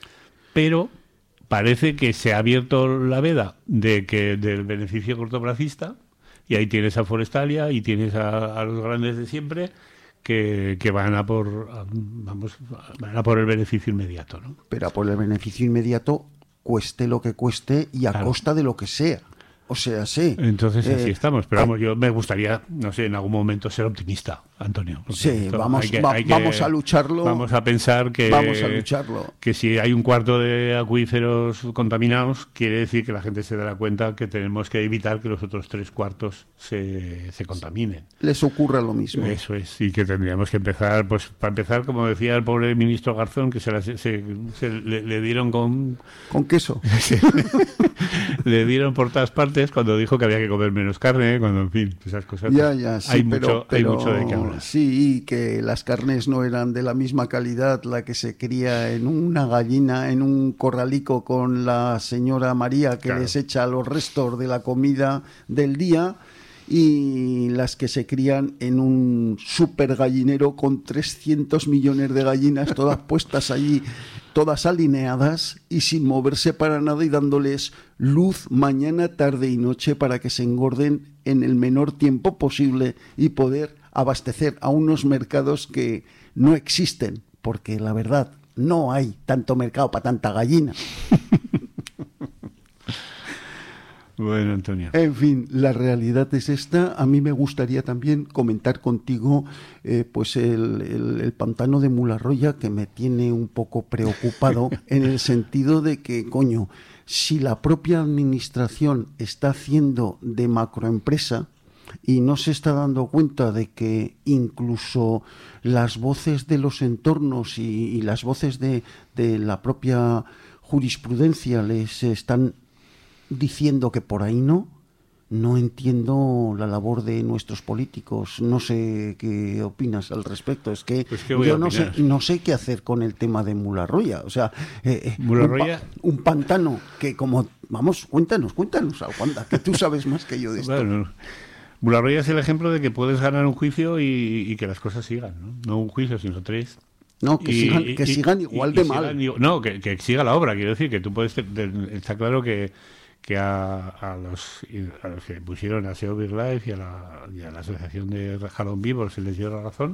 Pero parece que se ha abierto la veda de que del beneficio cortoplacista, y ahí tienes a Forestalia y tienes a, a los grandes de siempre que, que van a por a, vamos van a por el beneficio inmediato, ¿no? Pero a por el beneficio inmediato, cueste lo que cueste y a claro. costa de lo que sea. O sea, sí. Entonces así eh, estamos. Pero vamos, yo me gustaría, no sé, en algún momento ser optimista, Antonio. Sí, vamos, que, va, vamos a lucharlo. Vamos a pensar que, vamos a lucharlo. que si hay un cuarto de acuíferos contaminados, quiere decir que la gente se dará cuenta que tenemos que evitar que los otros tres cuartos se, se contaminen. Les ocurra lo mismo. Eso es, y que tendríamos que empezar, pues para empezar, como decía el pobre ministro Garzón, que se, la, se, se le, le dieron con... Con queso. Se, le dieron por todas partes cuando dijo que había que comer menos carne, cuando, en fin, esas cosas. Ya, ya, sí, hay, pero, mucho, pero, hay mucho de qué hablar. Bueno, sí, que las carnes no eran de la misma calidad la que se cría en una gallina, en un corralico con la señora María que claro. les echa los restos de la comida del día, y las que se crían en un super gallinero con trescientos millones de gallinas todas puestas allí, todas alineadas y sin moverse para nada, y dándoles luz mañana, tarde y noche para que se engorden en el menor tiempo posible y poder abastecer a unos mercados que no existen, porque la verdad no hay tanto mercado para tanta gallina. Bueno, Antonio. En fin, la realidad es esta. A mí me gustaría también comentar contigo eh, pues el, el, el pantano de Mularroya, que me tiene un poco preocupado en el sentido de que, coño, si la propia administración está haciendo de macroempresa y no se está dando cuenta de que incluso las voces de los entornos y, y las voces de, de la propia jurisprudencia les están diciendo que por ahí no, no entiendo la labor de nuestros políticos. No sé qué opinas al respecto. Es que pues yo no sé, no sé qué hacer con el tema de Mularroya. O sea, eh, Mularroya... un, pa un pantano que como... Vamos, cuéntanos, cuéntanos, Aguanta, que tú sabes más que yo de esto. Bueno, Mularroya es el ejemplo de que puedes ganar un juicio y, y que las cosas sigan, ¿no? No un juicio, sino tres. No, que, y, sigan, que y, sigan igual y, de y mal. Sigan, no, que, que siga la obra. Quiero decir que tú puedes... Está claro que que a, a, los, a los que pusieron a SEO BirdLife y a la, y a la Asociación de Jalón Vivo se les dio la razón,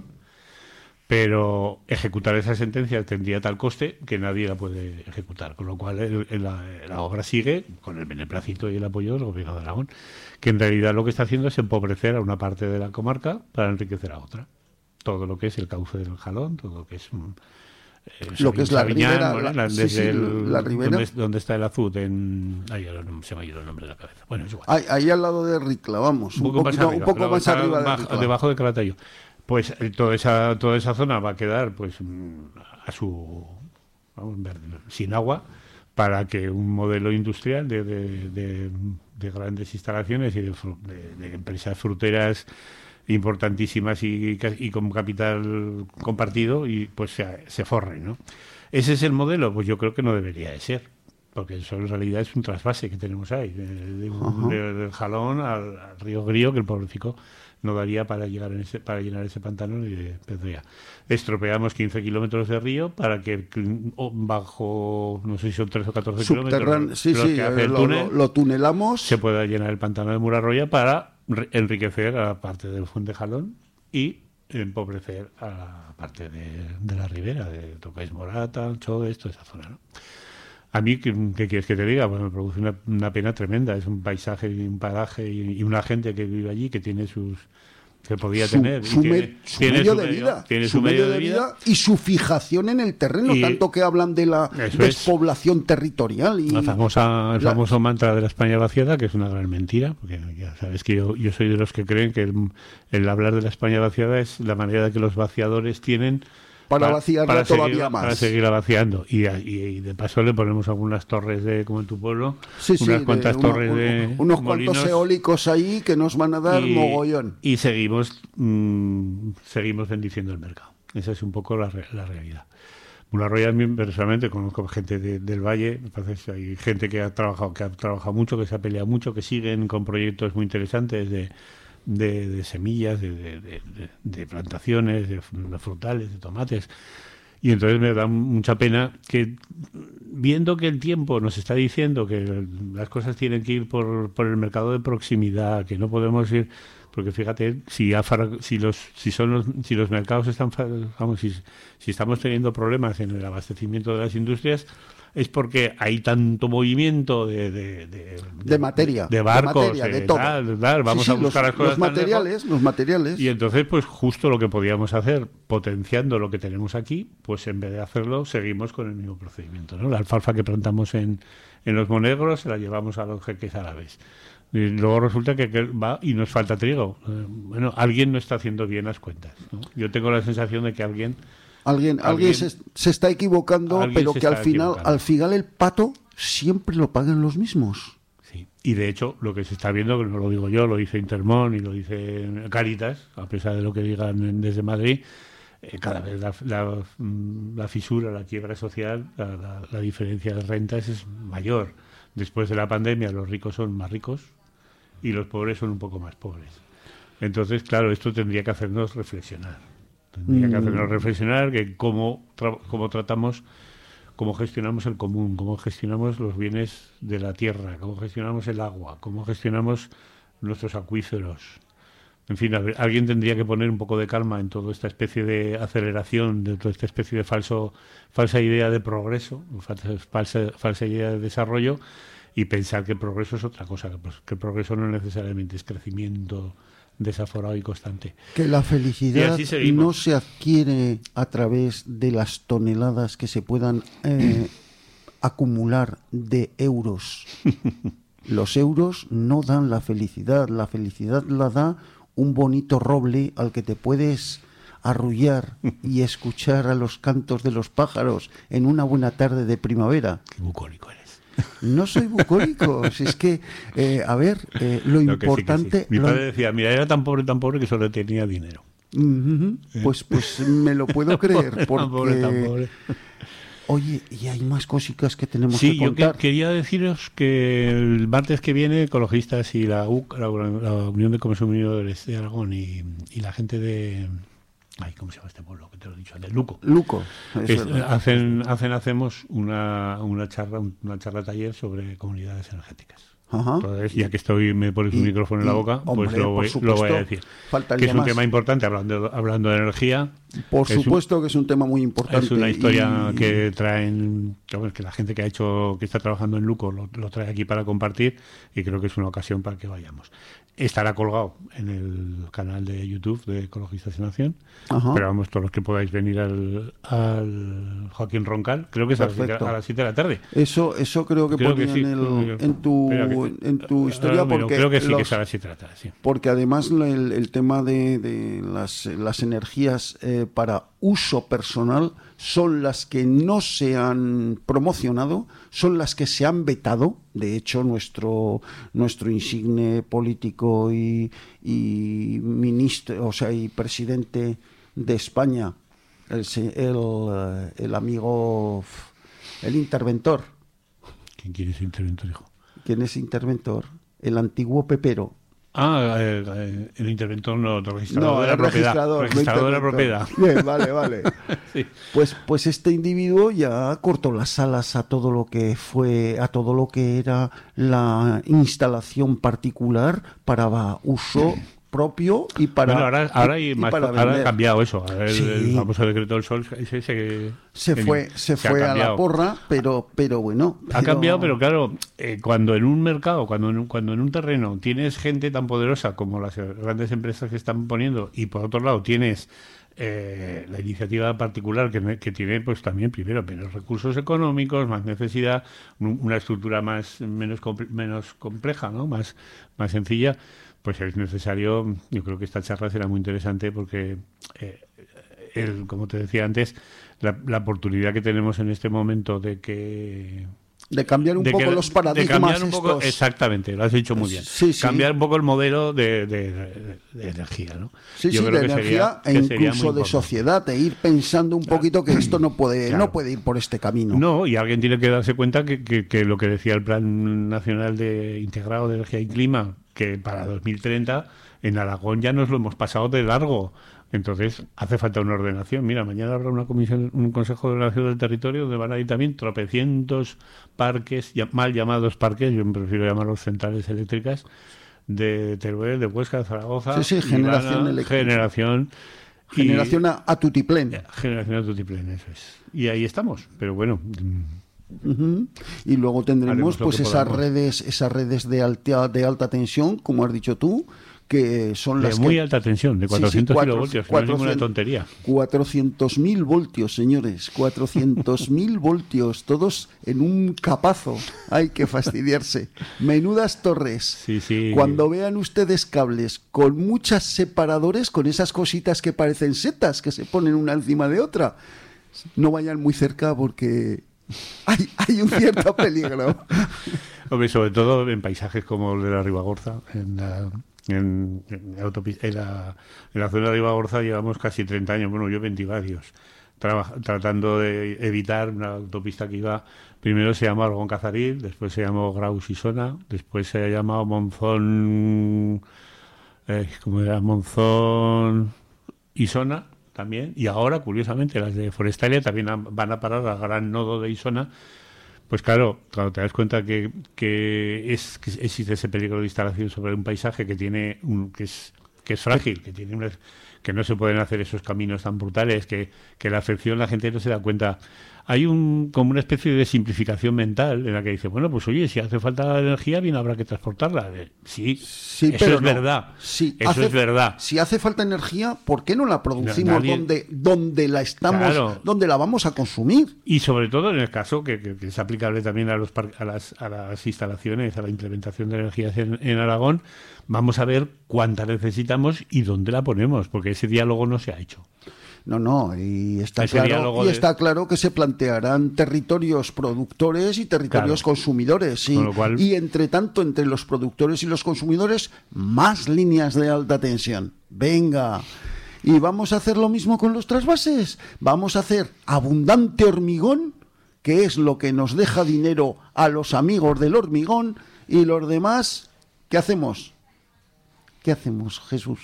pero ejecutar esa sentencia tendría tal coste que nadie la puede ejecutar, con lo cual el, el, la, la obra sigue con el beneplácito y el apoyo del Gobierno de Aragón, que en realidad lo que está haciendo es empobrecer a una parte de la comarca para enriquecer a otra. Todo lo que es el cauce del Jalón, todo lo que es... Eh, lo que es la Sabiñán, ribera, bueno, la, desde sí, sí, el, la ribera. Donde, donde está el azud en... Ay, ahora no se me ha ido el nombre de la cabeza. Bueno, es igual. Ahí, ahí al lado de Ricla, vamos. Un, un poco poquito, más arriba, un poco más arriba de bajo, Ricla. Debajo de Calatayud. Pues eh, toda esa toda esa zona va a quedar pues a su... Vamos a ver, sin agua, para que un modelo industrial de, de, de, de grandes instalaciones y de, de, de empresas fruteras importantísimas y, y con capital compartido y pues se, se forren, ¿no? ¿Ese es el modelo? Pues yo creo que no debería de ser, porque eso en realidad es un trasvase que tenemos ahí, de, de, de, del Jalón al, al río Grío, que el pobrecito no daría para llegar en ese, para llenar ese pantano ni de pedrea. Estropeamos quince kilómetros de río para que bajo, no sé si son tres o catorce kilómetros, sí, sí, que lo, túnel, lo, lo tunelamos, se pueda llenar el pantano de Mularroya para enriquecer a la parte del Fuente Jalón y empobrecer a la parte de, de la ribera, de Tocáis Morata, Choves, toda esa zona, ¿no? A mí, ¿qué, qué quieres que te diga? Bueno, me produce una, una pena tremenda. Es un paisaje y un paraje y, y una gente que vive allí que tiene sus... que podía su, tener. Su, y tiene, me, su tiene medio su de medio, vida. Tiene su, su medio de vida, vida y su fijación en el terreno, y, tanto que hablan de la despoblación es. territorial. Y la famosa, el la, famoso mantra de la España vaciada, que es una gran mentira, porque ya sabes que yo, yo soy de los que creen que el, el hablar de la España vaciada es la manera de que los vaciadores tienen para, para vaciarla para todavía seguir, más. Para seguirla vaciando. Y, y, y de paso le ponemos algunas torres de, como en tu pueblo, sí, unas sí, cuantas de, torres uno, de unos molinos, cuantos eólicos ahí que nos van a dar y, mogollón. Y seguimos, mmm, seguimos bendiciendo el mercado. Esa es un poco la, la realidad. Mularroya, personalmente conozco gente de, del Valle, entonces hay gente que ha trabajado, que ha trabajado mucho, que se ha peleado mucho, que siguen con proyectos muy interesantes de De, de semillas, de, de, de, de plantaciones, de, de frutales, de tomates. Y entonces me da mucha pena que, viendo que el tiempo nos está diciendo que las cosas tienen que ir por, por el mercado de proximidad, que no podemos ir, porque fíjate, si si los si son los, si los mercados están, vamos, si, si estamos teniendo problemas en el abastecimiento de las industrias, es porque hay tanto movimiento de de, de, de materia, de barcos, de, materia, de de todo. Tal, tal, vamos sí, sí, a buscar los, las cosas los materiales, tan los materiales. Y entonces, pues justo lo que podíamos hacer, potenciando lo que tenemos aquí, pues en vez de hacerlo, seguimos con el mismo procedimiento, ¿no? La alfalfa que plantamos en, en los Monegros se la llevamos a los jeques árabes. Y luego resulta que, que va y nos falta trigo. Eh, bueno, alguien no está haciendo bien las cuentas, ¿no? Yo tengo la sensación de que alguien... Alguien, alguien, alguien se, se está equivocando, pero que al final, al final el pato siempre lo pagan los mismos. Sí, Y de hecho, lo que se está viendo, que no lo digo yo, lo dice Intermón y lo dice Cáritas, a pesar de lo que digan desde Madrid, eh, cada vez la, la, la fisura, la quiebra social, la, la, la diferencia de rentas es mayor. Después de la pandemia, los ricos son más ricos y los pobres son un poco más pobres. Entonces, claro, esto tendría que hacernos reflexionar. Tendría mm. que hacernos reflexionar que cómo, tra- cómo tratamos... cómo gestionamos el común, cómo gestionamos los bienes de la tierra, cómo gestionamos el agua, cómo gestionamos nuestros acuíferos. En fin, ver, alguien tendría que poner un poco de calma en toda esta especie de aceleración, de toda esta especie de falso, falsa idea de progreso, falsa, falsa, falsa idea de desarrollo, y pensar que el progreso es otra cosa, que, pues, que el progreso no necesariamente es crecimiento desaforado y constante. Que la felicidad no se adquiere a través de las toneladas que se puedan eh, acumular de euros. Los euros no dan la felicidad, la felicidad la da un bonito roble al que te puedes arrullar y escuchar a los cantos de los pájaros en una buena tarde de primavera. Qué bucólico eres. No soy bucólico, si es que, eh, a ver, eh, lo no, importante... Sí, sí. Mi padre lo... decía, mira, era tan pobre, tan pobre que solo tenía dinero. Uh-huh. ¿Eh? Pues, pues me lo puedo creer, porque... Tan pobre, tan pobre. Oye, y hay más cositas que tenemos sí, que contar. Sí, yo que, quería deciros que el martes que viene, Ecologistas y la U C, la, la Unión de Consumidores de Aragón y, y la gente de... Ay, ¿cómo se llama este pueblo? Que te lo he dicho, de Luco. Luco. Es, hacen, hacen, hacemos una, una charla, una charla taller sobre comunidades energéticas. Ajá. Entonces, ya que estoy me pones un y, micrófono en y, la boca, hombre, pues lo voy, supuesto, lo voy a decir. Que es un más. tema importante, hablando, hablando de energía. Por supuesto un, que es un tema muy importante. Es una historia y... que traen, que la gente que ha hecho, que está trabajando en Luco lo, lo trae aquí para compartir, y creo que es una ocasión para que vayamos. Estará colgado en el canal de YouTube de Ecologistas en Acción. Ajá. Pero vamos, todos los que podáis venir al, al Joaquín Roncal, creo que es a las, siete, a las siete de la tarde. Eso eso creo que creo ponía que sí, en, el, en, tu, que, en tu historia. Ahora, porque creo que sí los, que es a las siete de la tarde, sí. Porque además el, el tema de, de las, las energías eh, para uso personal son las que no se han promocionado, son las que se han vetado. De hecho, nuestro nuestro insigne político y, y ministro, o sea, y presidente de España, el, el, el amigo, el interventor. ¿Quién, quién es interventor, hijo? ¿Quién es interventor? El antiguo pepero. Ah, eh, el interventor no, el registrador no, de la el propiedad. Registrador, registrador de la propiedad. Bien, vale, vale. Sí. Pues, pues este individuo ya cortó las alas a todo lo que fue, a todo lo que era la instalación particular para uso propio y para bueno, ahora, ahora, y, y más, y para ahora ha cambiado eso. Ahora sí. el, el famoso decreto del sol ese, ese, se fue, se, se fue a la porra, pero, pero bueno. Ha pero... cambiado, pero claro, eh, cuando en un mercado, cuando en un, cuando en un terreno tienes gente tan poderosa como las grandes empresas que están poniendo, y por otro lado tienes eh, la iniciativa particular que, que tiene, pues también primero menos recursos económicos, más necesidad, una estructura más menos menos compleja, ¿no? Más más sencilla. Pues es necesario, yo creo que esta charla será muy interesante porque, eh, el, como te decía antes, la, la oportunidad que tenemos en este momento de que... De cambiar un de poco que, los paradigmas. De cambiar un poco, estos... Exactamente, lo has dicho muy bien. Sí, sí. Cambiar un poco el modelo de, de, de, de energía, ¿no? Sí, yo sí, creo de que energía sería, e incluso de sociedad, de ir pensando un poquito que esto no puede, claro. no puede ir por este camino. No, y alguien tiene que darse cuenta que, que, que lo que decía el Plan Nacional de Integrado de Energía y Clima, que para dos mil treinta en Aragón ya nos lo hemos pasado de largo. Entonces hace falta una ordenación. Mira, mañana habrá una comisión, un consejo de ordenación del territorio donde van a ir también tropecientos parques, mal llamados parques, yo prefiero llamarlos centrales eléctricas, de Teruel, de Huesca, de Zaragoza. Sí, sí, generación eléctrica. Generación. Generación y, a, a tutiplén. Generación a tutiplén, eso es. Y ahí estamos, pero bueno... Uh-huh. Y luego tendremos pues esas podamos. redes esas redes de alta, de alta tensión, como has dicho tú, que son de las muy que... alta tensión, de cuatrocientos sí, sí, cuatro, kilovoltios, cuatrocientos, no es ninguna tontería. cuatrocientos mil voltios, señores, cuatrocientos mil voltios, todos en un capazo. Hay que fastidiarse. Menudas torres. Sí, sí. Cuando vean ustedes cables con muchas separadores, con esas cositas que parecen setas, que se ponen una encima de otra, no vayan muy cerca porque hay, hay un cierto peligro. Hombre, sobre todo en paisajes como el de la Ribagorza, en la, en, en, autopist- en, la, en la zona de Ribagorza llevamos casi treinta años, bueno, yo veinte varios, traba- tratando de evitar una autopista que iba, primero se llamó Aragón Cazaril, después se llamó Graus Isona, después se ha llamado Monzón, eh, ¿cómo era? Monzón Isona también, y ahora, curiosamente, las de Forestalia también han- van a parar al gran nodo de Isona. Pues claro, cuando te das cuenta que, que, es, que existe ese peligro de instalación sobre un paisaje que tiene un, que es que es frágil, que tiene una, que no se pueden hacer esos caminos tan brutales, que, que la afección la gente no se da cuenta. Hay un como una especie de simplificación mental en la que dice, bueno, pues oye, si hace falta energía, bien habrá que transportarla. Sí, Sí, eso pero es no. verdad. Sí, eso hace- es verdad. Si hace falta energía, ¿por qué no la producimos Nadie- donde, donde la estamos, Claro. donde la vamos a consumir? Y sobre todo en el caso que, que- que es aplicable también a los par- a las, a las instalaciones, a la implementación de energías en, en Aragón, vamos a ver cuánta necesitamos y dónde la ponemos, porque ese diálogo no se ha hecho. No, no, y está Ese claro, diálogo y de- está claro que se plantearán territorios productores y territorios Claro. consumidores, sí. Con lo cual- Y entre tanto, entre los productores y los consumidores, más líneas de alta tensión. Venga. Y vamos a hacer lo mismo con los trasvases. Vamos a hacer abundante hormigón, que es lo que nos deja dinero a los amigos del hormigón, y los demás, ¿qué hacemos? ¿Qué hacemos, Jesús?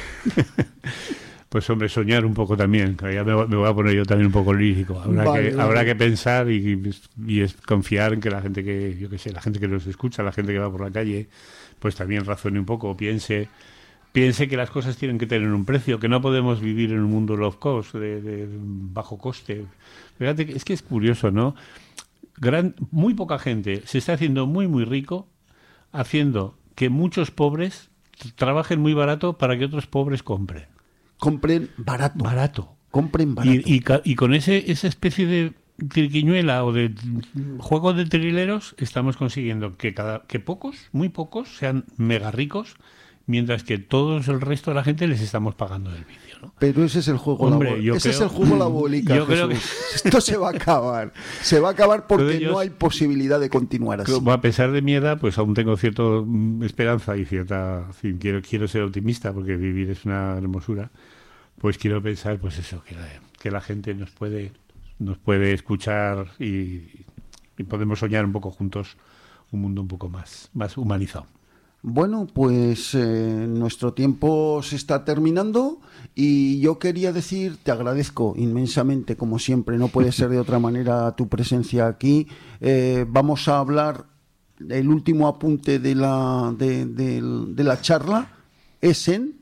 Pues hombre, soñar un poco también, que ya me, voy- me voy a poner yo también un poco lírico. Habrá, Vale, que, vale. habrá que pensar y, y es confiar en que la gente que, yo qué sé, la gente que nos escucha, la gente que va por la calle, pues también razone un poco, piense piense que las cosas tienen que tener un precio, que no podemos vivir en un mundo low cost, de, de bajo coste. Fíjate, que es que es curioso, ¿no? Gran, muy poca gente se está haciendo muy, muy rico haciendo que muchos pobres trabajen muy barato para que otros pobres compren. Compren barato. Barato. Compren barato. Y, y, ca- y con ese esa especie de triquiñuela o de juego de trileros estamos consiguiendo que cada que pocos, muy pocos, sean mega ricos, mientras que todos el resto de la gente les estamos pagando el vicio, ¿no? Pero ese es el juego Hombre, labor- yo ese es creo- el juego labólica. yo creo Jesús. Esto se va a acabar. Se va a acabar porque Pero ellos- no hay posibilidad de continuar así. Como a pesar de mi edad, pues aún tengo cierta mm, esperanza y cierta, en fin, quiero quiero ser optimista porque vivir es una hermosura. Pues quiero pensar, pues eso, que la, que la gente nos puede nos puede escuchar y, y podemos soñar un poco juntos un mundo un poco más más humanizado. Bueno, pues eh, nuestro tiempo se está terminando y yo quería decir, te agradezco inmensamente, como siempre, no puede ser de otra manera tu presencia aquí. Eh, vamos a hablar, el último apunte de la, de, de- de la charla es en...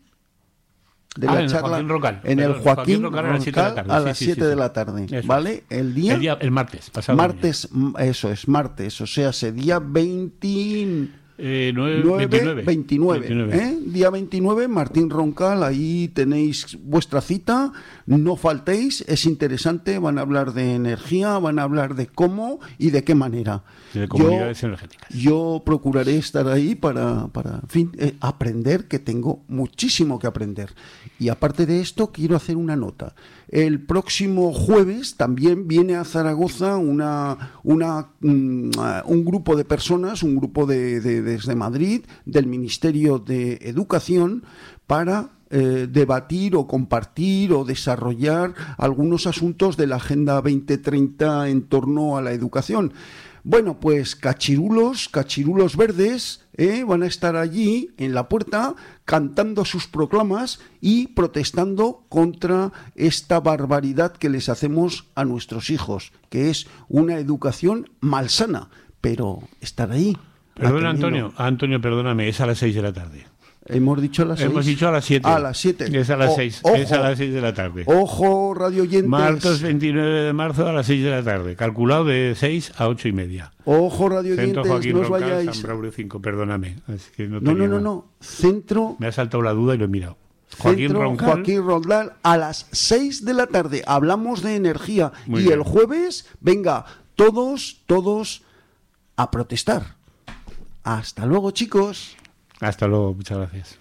De Ah, la en el charla Joaquín Rocal. en el Perdón, Joaquín, Joaquín Rocal a las siete de la Roncal tarde. a Sí, las sí, siete sí, de sí. la tarde, Eso es. ¿vale? El día, El, día, el martes, pasado. martes, m- eso es, martes, o sea, ese día veinte... Eh, nueve, nueve, veintinueve. veintinueve, veintinueve. ¿eh? Día veintinueve, Martín Roncal, ahí tenéis vuestra cita, no faltéis, es interesante, van a hablar de energía, van a hablar de cómo y de qué manera. De comunidades energéticas. Yo procuraré estar ahí para, para en fin, eh, aprender, que tengo muchísimo que aprender. Y aparte de esto, quiero hacer una nota. El próximo jueves también viene a Zaragoza una, una, mm, un grupo de personas, un grupo de, de- desde Madrid, del Ministerio de Educación, para eh, debatir o compartir o desarrollar algunos asuntos de la Agenda veinte treinta en torno a la educación. Bueno, pues cachirulos, cachirulos verdes, ¿eh? van a estar allí en la puerta cantando sus proclamas y protestando contra esta barbaridad que les hacemos a nuestros hijos, que es una educación malsana, pero estar ahí. Perdona, atendiendo. Antonio. Antonio, perdóname, es a las seis de la tarde. Hemos dicho a las seis. Hemos dicho a las siete. A las siete. Es a las O- seis. ojo. Es a las seis de la tarde. Ojo, radio oyentes. Martes veintinueve de marzo a las seis de la tarde. Calculado de seis a ocho y media. Ojo, radio Centro oyentes, Joaquín no os Roncal, vayáis. San Braulio cinco, perdóname. Es que no, No, no, tenía- no, no. Centro Me ha saltado la duda y lo he mirado. Joaquín Centro Roncal. Joaquín Roncal a las seis de la tarde. Hablamos de energía. Muy y bien. el jueves, venga, todos, todos a protestar. Hasta luego, chicos. Hasta luego, muchas gracias.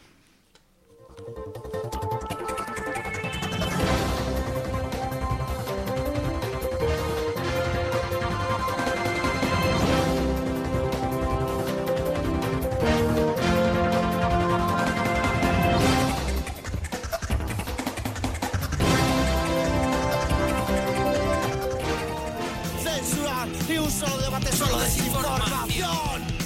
censurar, ni un solo debate, solo desinformación.